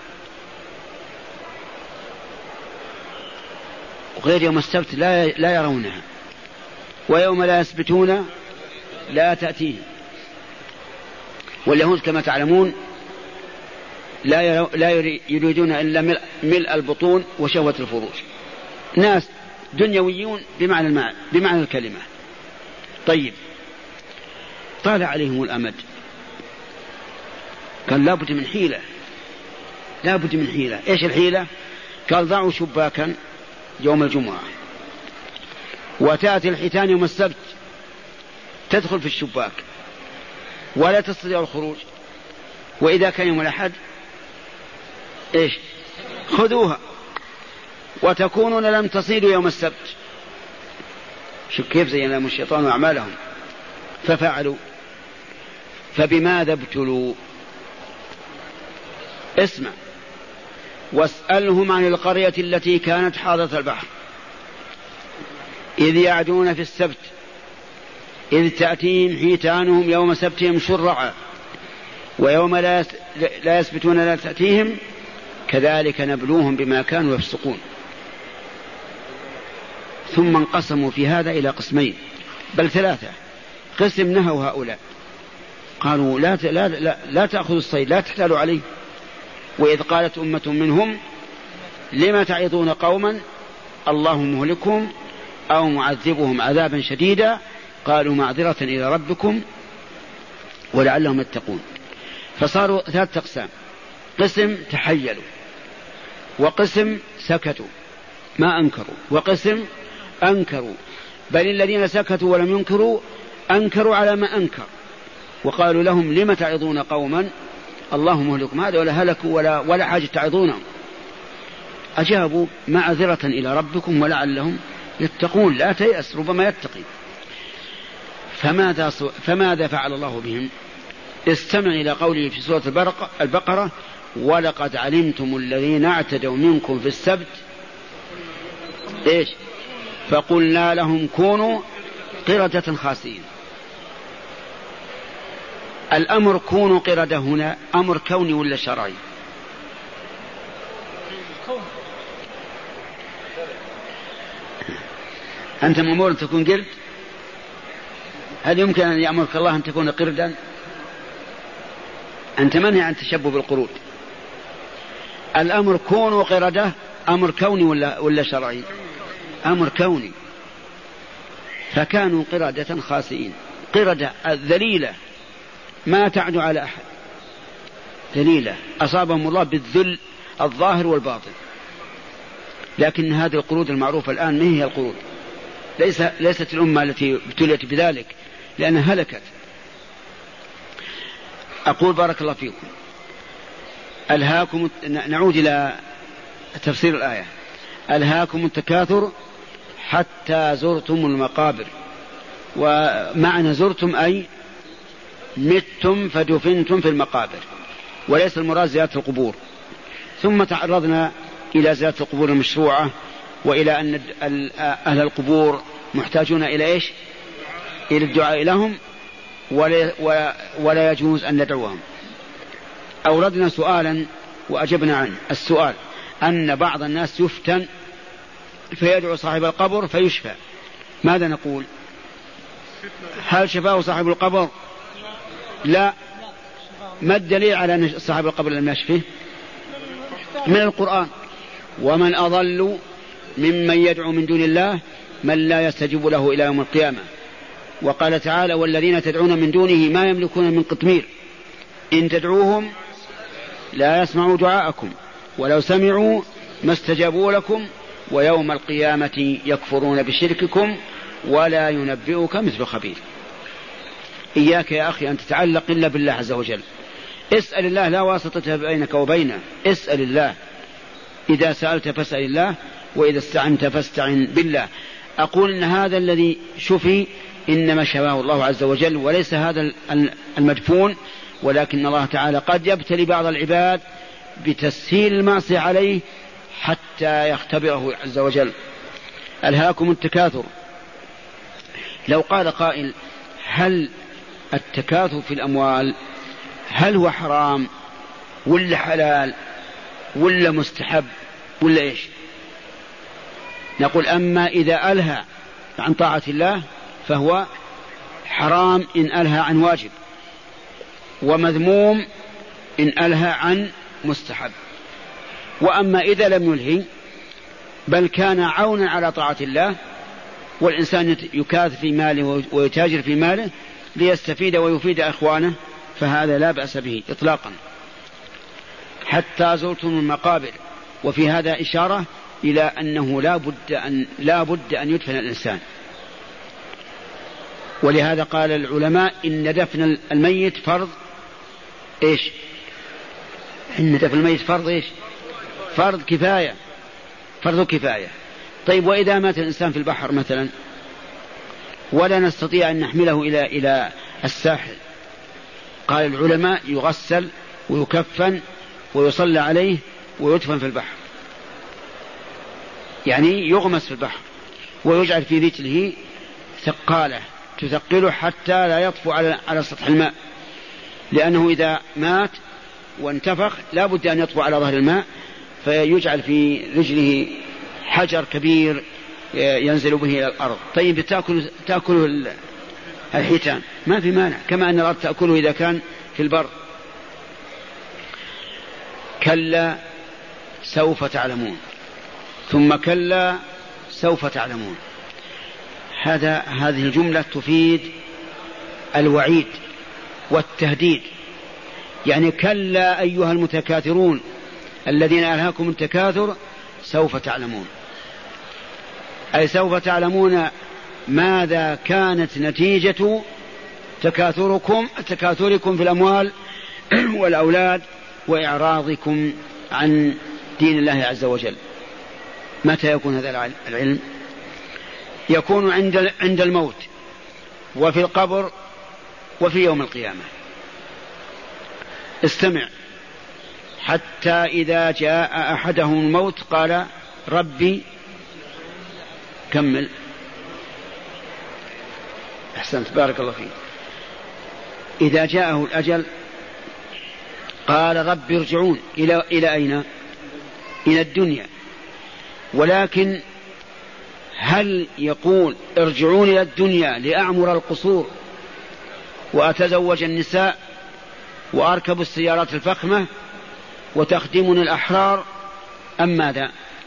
Speaker 1: وغير يوم السبت لا لا يرونها، ويوم لا يسبتون لا تأتيه. واليهود كما تعلمون لا لا يريدون إلا ملء, ملء البطون وشهوة الفروج، ناس دنيويون بمعنى المعنى بمعنى الكلمة. طيب طال عليهم الأمد، قال لا بد من حيلة، لا بد من حيلة. إيش الحيلة؟ قال ضعوا شباكا يوم الجمعة وتأتي الحيتان يوم السبت تدخل في الشباك ولا تستطيع الخروج، وإذا كان يوم الأحد إيش خذوها وتكونون لم تصيدوا يوم السبت. شوف كيف زين لهم الشيطان أعمالهم، ففعلوا. فبماذا ابتلوا؟ اسمع، واسألهم عن القرية التي كانت حاضرة البحر إذ يعدون في السبت إذ تأتيهم حيتانهم يوم سبتهم شرعا ويوم لا يسبتون لا تأتيهم كذلك نبلوهم بما كانوا يفسقون. ثم انقسموا في هذا إلى قسمين بل ثلاثة. قسم نهوا هؤلاء قالوا لا, لا, لا, لا تأخذوا الصيد لا تحتالوا عليه. وإذ قالت أمة منهم لما تعظون قوما الله مهلكهم أو معذبهم عذابا شديدا قالوا معذرة إلى ربكم ولعلهم يتقون. فصاروا ثلاثة أقسام، قسم تحيلوا وقسم سكتوا ما أنكروا وقسم أنكروا، بل الذين سكتوا ولم ينكروا أنكروا على ما أنكر وقالوا لهم لما تعظون قوما الله مهلكهم هذا ولا هلكوا ولا, ولا حاجة تعظونهم. أجابوا معذرة إلى ربكم ولعلهم يتقون، لا تيأس ربما يتقي. فماذا, فماذا فعل الله بهم؟ استمع إلى قوله في سورة البقرة ولقد علمتم الذين اعتدوا منكم في السبت إيش فقلنا لهم كونوا قردة خاسئين. الأمر كونوا قردة هنا أمر كوني ولا شرعي؟ أنت مأمور أن تكون قرد؟ هل يمكن أن يأمرك الله أن تكون قردا؟ أنت منهي عن التشبه بالقرود. الأمر كونوا قردة أمر كوني ولا, ولا شرعي؟ أمر كوني. فكانوا قردة خاسئين، قردة ذليلة ما تعدو على أحد، ذليلة أصابهم الله بالذل الظاهر والباطن. لكن هذه القرود المعروفة الآن ما هي القرود، ليس ليست الأمة التي ابتليت بذلك لأنها هلكت. أقول بارك الله فيكم، ألهاكم، نعود إلى تفسير الآية، ألهاكم التكاثر حتى زرتم المقابر. ومعنى زرتم أي متم فدفنتم في المقابر، وليس المراد زيارة القبور. ثم تعرضنا إلى زيارة القبور المشروعة، وإلى أن أهل القبور محتاجون إلى إيش؟ إلى الدعاء لهم، ولا, ولا يجوز أن ندعوهم. أوردنا سؤالا وأجبنا عنه. السؤال أن بعض الناس يفتن فيدعو صاحب القبر فيشفى، ماذا نقول؟ هل شفاه صاحب القبر؟ لا. ما الدليل على أن صاحب القبر لم يشفه؟ من القرآن: ومن أضل ممن يدعو من دون الله من لا يستجيب له إلى يوم القيامة. وقال تعالى: والذين تدعون من دونه ما يملكون من قطمير إن تدعوهم لا يسمعوا دعاءكم ولو سمعوا ما استجابوا لكم ويوم القيامة يكفرون بشرككم ولا ينبئك مثل خبير. إياك يا أخي أن تتعلق إلا بالله عز وجل. اسأل الله، لا واسطة بينك وبينه، اسأل الله. إذا سألت فاسأل الله، وإذا استعنت فاستعن بالله. أقول إن هذا الذي شفي إنما شفاه الله عز وجل، وليس هذا المدفون، ولكن الله تعالى قد يبتلي بعض العباد بتسهيل المعصية عليه حتى يختبره عز وجل. ألهاكم التكاثر. لو قال قائل: هل التكاثر في الأموال هل هو حرام ولا حلال ولا مستحب ولا إيش؟ نقول: أما إذا ألهى عن طاعة الله فهو حرام إن ألهى عن واجب، ومذموم إن ألهى عن مستحب. وأما إذا لم يلهي بل كان عونا على طاعة الله، والإنسان يكاثر في ماله ويتاجر في ماله ليستفيد ويفيد إخوانه، فهذا لا بأس به إطلاقا. حتى زرتم المقابر. وفي هذا إشارة إلى أنه لا بد أن, لا بد أن يدفن الإنسان. ولهذا قال العلماء إن دفن الميت فرض إيش؟ إن دفن الميت فرض إيش؟ فرض كفاية، فرض كفاية. طيب وإذا مات الإنسان في البحر مثلا ولا نستطيع أن نحمله إلى إلى الساحل، قال العلماء يغسل ويكفن ويصلى عليه ويدفن في البحر، يعني يغمس في البحر ويجعل في رجله ثقالة تثقله حتى لا يطفو على على سطح الماء، لأنه إذا مات وانتفخ لا بد أن يطفو على ظهر الماء، فيجعل في رجله حجر كبير ينزل به إلى الأرض. طيب تأكل تأكله الحيتان ما في مانع، كما أن الأرض تأكله إذا كان في البر. كلا سوف تعلمون، ثم كلا سوف تعلمون. هذا هذه الجملة تفيد الوعيد والتهديد، يعني كلا أيها المتكاثرون الذين ألهاكم التكاثر سوف تعلمون، أي سوف تعلمون ماذا كانت نتيجة تكاثركم تكاثركم في الأموال والأولاد وإعراضكم عن دين الله عز وجل. متى يكون هذا العلم؟ يكون عند عند الموت وفي القبر وفي يوم القيامة. استمع: حتى إذا جاء أحدهم الموت قال ربي، كمل، أحسنت بارك الله فيك. إذا جاءه الأجل قال ربي ارجعون. إلى إلى أين؟ إلى الدنيا. ولكن هل يقول ارجعون إلى الدنيا لأعمر القصور وأتزوج النساء وأركب السيارات الفخمة وتخدمني الأحرار، أم ماذا؟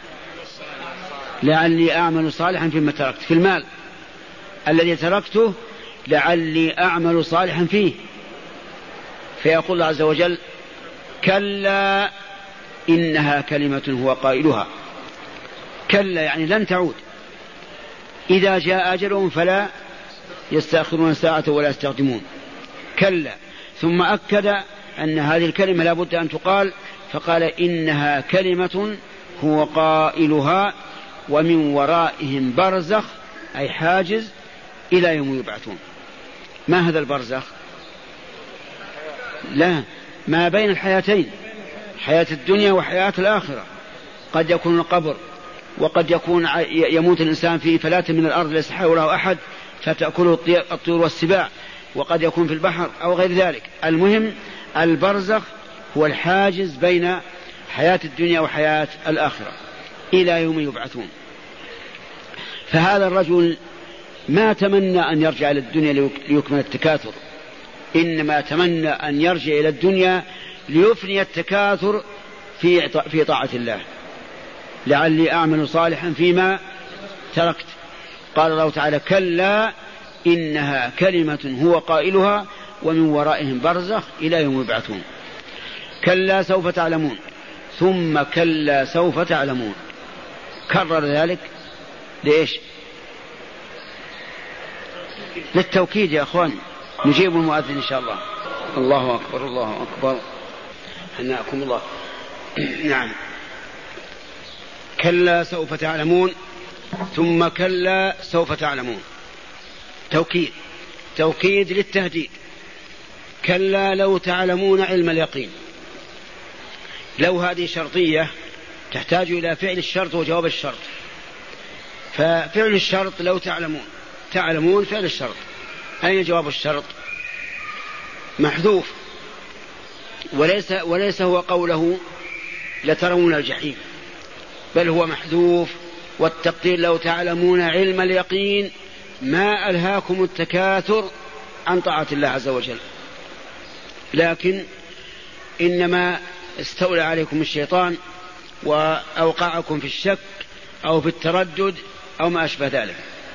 Speaker 1: لعلي أعمل صالحا فيما تركت، في المال الذي تركته لعلي أعمل صالحا فيه. فيقول الله عز وجل كلا إنها كلمة هو قائلها. كلا يعني لن تعود، إذا جاء أجلهم فلا يستأخرون ساعة ولا يستقدمون. كلا. ثم أكد أن هذه الكلمة لا بد أن تقال، فقال إنها كلمة هو قائلها ومن ورائهم برزخ، أي حاجز إلى يوم يبعثون. ما هذا البرزخ؟ لا، ما بين الحياتين، حياة الدنيا وحياة الآخرة. قد يكون القبر، وقد يكون يموت الإنسان في فلاة من الأرض ليس حوله أحد فتأكله الطيور والسباع، وقد يكون في البحر أو غير ذلك. المهم البرزخ هو الحاجز بين حياة الدنيا وحياة الآخرة إلى يوم يبعثون. فهذا الرجل ما تمنى أن يرجع إلى الدنيا ليكمل التكاثر، إنما تمنى أن يرجع إلى الدنيا ليفني التكاثر في في طاعة الله. لعلي أعمل صالحا فيما تركت. قال الله تعالى كلا إنها كلمة هو قائلها ومن ورائهم برزخ إلى يوم يبعثون. كلا سوف تعلمون ثم كلا سوف تعلمون. كرر ذلك ليش؟ للتوكيد يا أخوان. نجيب المؤذن إن شاء الله. الله أكبر الله أكبر. حناكم الله. نعم. كلا سوف تعلمون ثم كلا سوف تعلمون. توكيد، توكيد للتهديد. كلا لو تعلمون علم اليقين. لو هذه شرطية تحتاج إلى فعل الشرط وجواب الشرط. ففعل الشرط لو تعلمون، تعلمون فعل الشرط. أين جواب الشرط؟ محذوف، وليس, وليس هو قوله لترون الجحيم، بل هو محذوف. والتقدير لو تعلمون علم اليقين ما ألهاكم التكاثر عن طاعة الله عز وجل، لكن إنما استولى عليكم الشيطان وأوقعكم في الشك أو في التردد أو ما أشبه ذلك.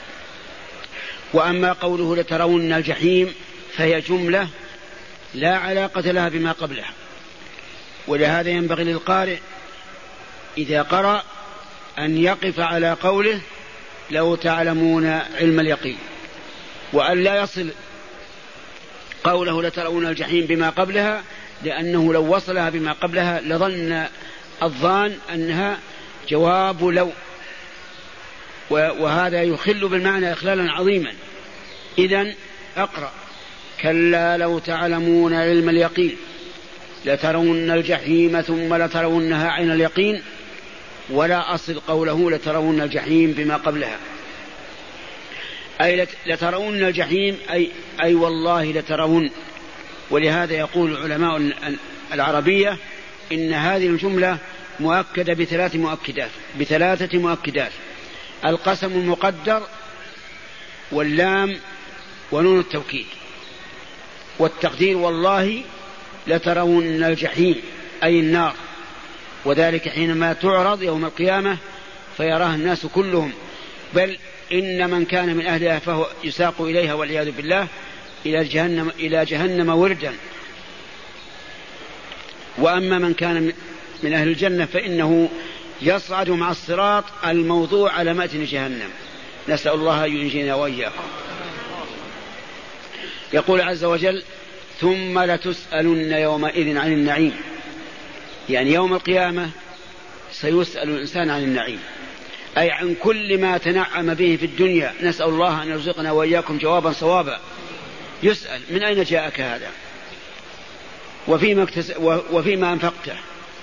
Speaker 1: وأما قوله لترون الجحيم فهي جملة لا علاقة لها بما قبلها، ولهذا ينبغي للقارئ إذا قرأ أن يقف على قوله لو تعلمون علم اليقين، وأن لا يصل قوله لترون الجحيم بما قبلها، لأنه لو وصلها بما قبلها لظن الظان أنها جواب لو، وهذا يخل بالمعنى إخلالا عظيما. إذن أقرأ كلا لو تعلمون علم اليقين لترون الجحيم ثم لترونها عين اليقين، ولا أصل قوله لترون الجحيم بما قبلها، أي لترون الجحيم أي, أي والله لترون. ولهذا يقول علماء العربية إن هذه الجملة مؤكدة بثلاث مؤكدات بثلاثة مؤكدات: القسم المقدر واللام ونون التوكيد، والتقدير والله لترون الجحيم أي النار، وذلك حينما تعرض يوم القيامة فيراها الناس كلهم، بل إن من كان من أهلها فهو يساق إليها والعياذ بالله إلى جهنم, إلى جهنم وردا. وأما من كان من أهل الجنة فإنه يصعد مع الصراط الموضوع على متن جهنم، نسأل الله أن ينجينا وإياكم. يقول عز وجل ثم لتسألن يومئذ عن النعيم، يعني يوم القيامة سيسأل الإنسان عن النعيم، أي عن كل ما تنعم به في الدنيا. نسأل الله أن يرزقنا وإياكم جوابا صوابا. يسأل من أين جاءك هذا وفيما, اكتس... وفيما أنفقته.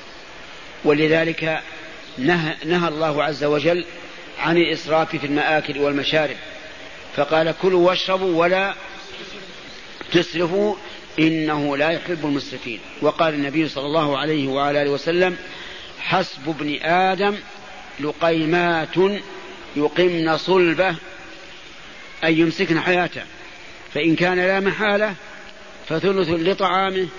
Speaker 1: ولذلك نهى... نهى الله عز وجل عن الإسراف في المآكل والمشارب، فقال كلوا واشربوا ولا تسرفوا إنه لا يحب المسرفين. وقال النبي صلى الله عليه وعلى آله وسلم حسب ابن آدم لقيمات يقمن صلبه، أي يمسكن حياته، فإن كان لا محالة فثلث لطعامه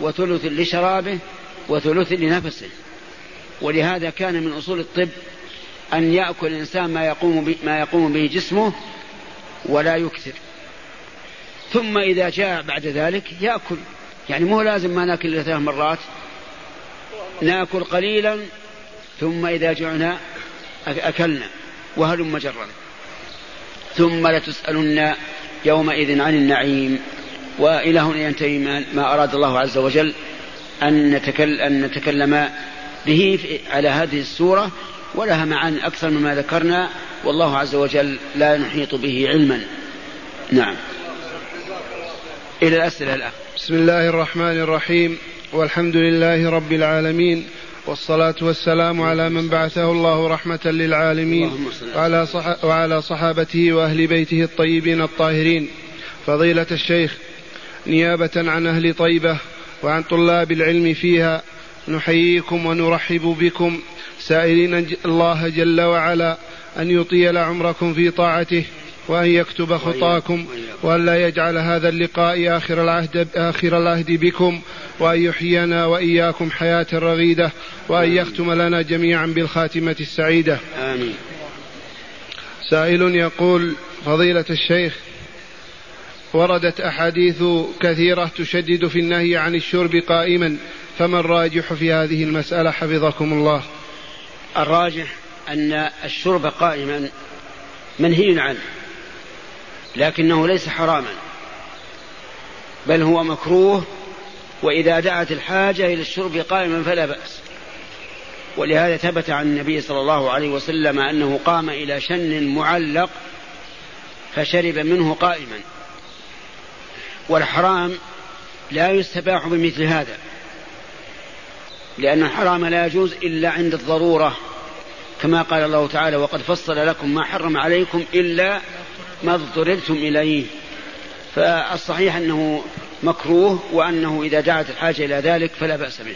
Speaker 1: وثلث لشرابه وثلث لنفسه. ولهذا كان من أصول الطب أن يأكل الإنسان ما يقوم, ما يقوم به جسمه ولا يكثر، ثم إذا جاء بعد ذلك يأكل، يعني مو لازم ما نأكل إلا ثلاث مرات، نأكل قليلا ثم إذا جعنا أكلنا وهلم جرا. ثم لتسألن يومئذ عن النعيم. وإلى هنا ينتهي ما أراد الله عز وجل أن نتكلم, أن نتكلم به على هذه السورة، ولها معان أكثر مما ذكرنا، والله عز وجل لا نحيط به علما. نعم. إلى الأسئلة الآن.
Speaker 2: بسم الله الرحمن الرحيم، والحمد لله رب العالمين، والصلاة والسلام على من بعثه الله رحمة للعالمين وعلى, صح... وعلى صحابته وأهل بيته الطيبين الطاهرين. فضيلة الشيخ، نيابة عن أهل طيبة وعن طلاب العلم فيها نحييكم ونرحب بكم، سائلين الله جل وعلا أن يطيل عمركم في طاعته، وأن يكتب خطاكم، وأن لا يجعل هذا اللقاء آخر العهد, آخر العهد بكم، وأن يحيينا وإياكم حياة رغيدة، وأن يختم لنا جميعا بالخاتمة السعيدة.
Speaker 1: آمين.
Speaker 2: سائل يقول: فضيلة الشيخ، وردت أحاديث كثيرة تشدد في النهي عن الشرب قائما، فما الراجح في هذه المسألة حفظكم الله؟
Speaker 1: الراجح أن الشرب قائما منهي عنه، لكنه ليس حراما، بل هو مكروه، وإذا دعت الحاجة إلى الشرب قائما فلا بأس. ولهذا ثبت عن النبي صلى الله عليه وسلم أنه قام إلى شن معلق فشرب منه قائما. والحرام لا يستباح بمثل هذا، لأن الحرام لا يجوز إلا عند الضرورة، كما قال الله تعالى: وقد فصل لكم ما حرم عليكم إلا ما اضطررتم إليه. فالصحيح أنه مكروه، وأنه إذا دعت الحاجة إلى ذلك فلا بأس به.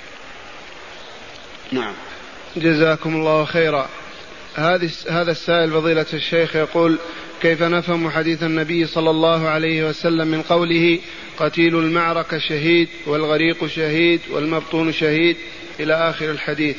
Speaker 1: نعم.
Speaker 2: جزاكم الله خيرا. هذا السائل فضيلة الشيخ يقول: كيف نفهم حديث النبي صلى الله عليه وسلم من قوله: قتيل المعركة شهيد، والغريق شهيد، والمبطون شهيد، إلى آخر الحديث؟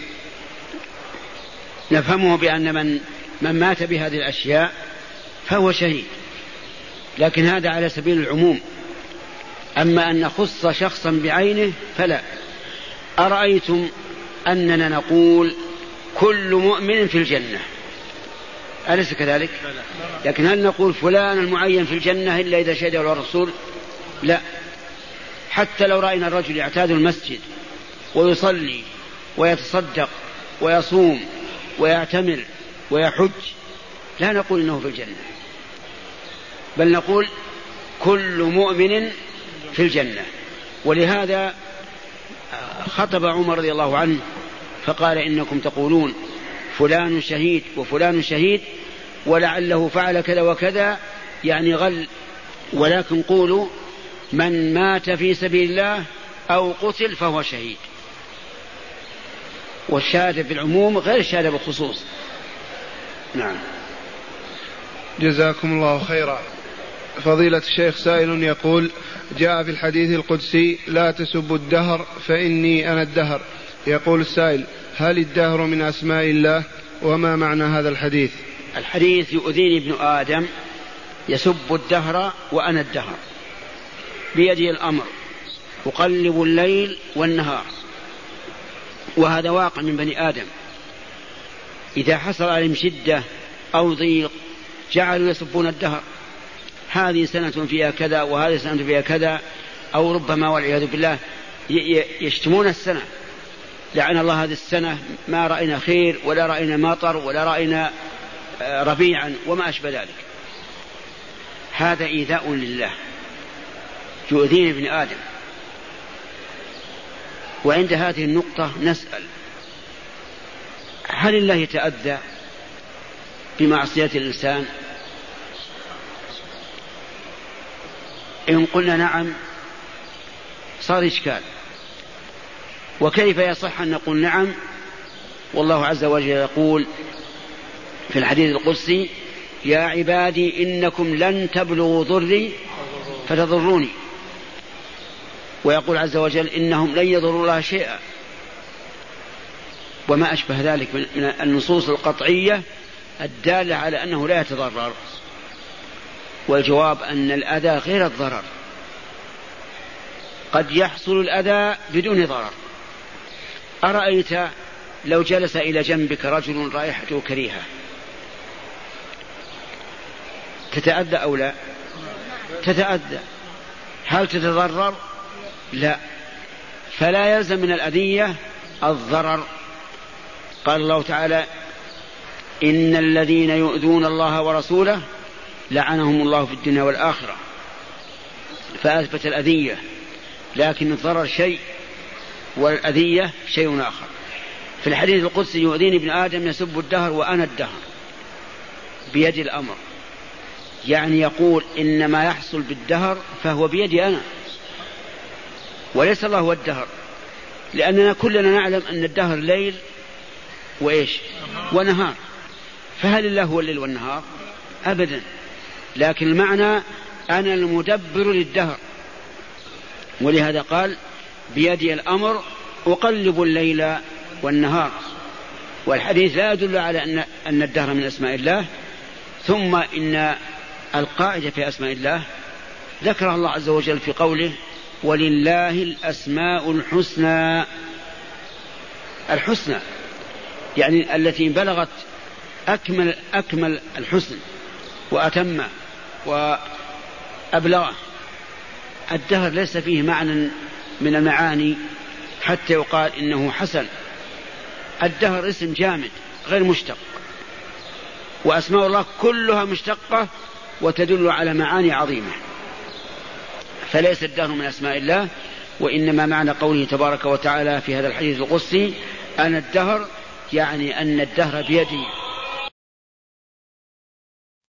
Speaker 1: نفهمه بأن من, من مات بهذه الأشياء فهو شهيد، لكن هذا على سبيل العموم. أما أن نخص شخصا بعينه فلا. أرأيتم أننا نقول كل مؤمن في الجنة، أليس كذلك؟ لكن هل نقول فلان المعين في الجنة إلا إذا شهد له الرسول؟ لا. حتى لو رأينا الرجل يعتاد المسجد ويصلي ويتصدق ويصوم ويعتمر ويحج، لا نقول إنه في الجنة، بل نقول كل مؤمن في الجنة. ولهذا خطب عمر رضي الله عنه فقال: إنكم تقولون فلان شهيد وفلان شهيد، ولعله فعل كذا وكذا، يعني غل، ولكن قولوا من مات في سبيل الله أو قتل فهو شهيد. والشهادة بالعموم غير الشهادة بالخصوص. نعم.
Speaker 2: جزاكم الله خيرا. فضيلة الشيخ، سائل يقول: جاء في الحديث القدسي: لا تسبوا الدهر فإني أنا الدهر. يقول السائل: هل الدهر من أسماء الله؟ وما معنى هذا الحديث؟
Speaker 1: الحديث: يؤذيني ابن آدم يسب الدهر وأنا الدهر، بيدي الأمر، أقلب الليل والنهار. وهذا واقع من بني آدم، إذا حصل عليهم شدة أو ضيق جعلوا يسبون الدهر، هذه سنة فيها كذا وهذه سنة فيها كذا، أو ربما والعياذ بالله يشتمون السنة: لعن الله هذه السنة، ما رأينا خير ولا رأينا مطر ولا رأينا ربيعا وما أشبه ذلك. هذا إيذاء لله، يؤذين ابن آدم. وعند هذه النقطة نسأل: هل الله يتأذى بمعصية الإنسان؟ إن قلنا نعم صار إشكال. وكيف يصح أن نقول نعم والله عز وجل يقول في الحديث القدسي: يا عبادي إنكم لن تبلغوا ضري فتضروني. ويقول عز وجل إنهم لن يضروا الله شيئا، وما أشبه ذلك من النصوص القطعية الدالة على أنه لا يتضرر. والجواب أن الأذى غير الضرر، قد يحصل الأذى بدون ضرر. أرأيت لو جلس إلى جنبك رجل رائحته كريهة، تتأذى أو لا؟ تتأذى. هل تتضرر؟ لا. فلا يلزم من الأذية الضرر. قال الله تعالى إن الذين يؤذون الله ورسوله لعنهم الله في الدنيا والآخرة، فأثبت الأذية، لكن الضرر شيء والأذية شيء آخر. في الحديث القدسي يؤذيني ابن آدم يسب الدهر وأنا الدهر بيد الأمر، يعني يقول إن ما يحصل بالدهر فهو بيدي أنا وليس الله هو الدهر، لأننا كلنا نعلم أن الدهر ليل وإيش ونهار، فهل الله هو الليل والنهار؟ أبدا. لكن المعنى أنا المدبر للدهر، ولهذا قال بيدي الأمر أقلب الليل والنهار. والحديث لا يدل على أن, أن الدهر من أسماء الله. ثم إن القاعدة في أسماء الله ذكرها الله عز وجل في قوله ولله الأسماء الحسنى. الحسنى يعني التي بلغت أكمل, أكمل الحسن وأتم وأبلغه. الدهر ليس فيه معنى من المعاني حتى يقال إنه حسن. الدهر اسم جامد غير مشتق، وأسماء الله كلها مشتقة وتدل على معاني عظيمة، فليس الدهر من أسماء الله. وإنما معنى قوله تبارك وتعالى في هذا الحديث القدسي أنا الدهر، يعني أن الدهر بيدي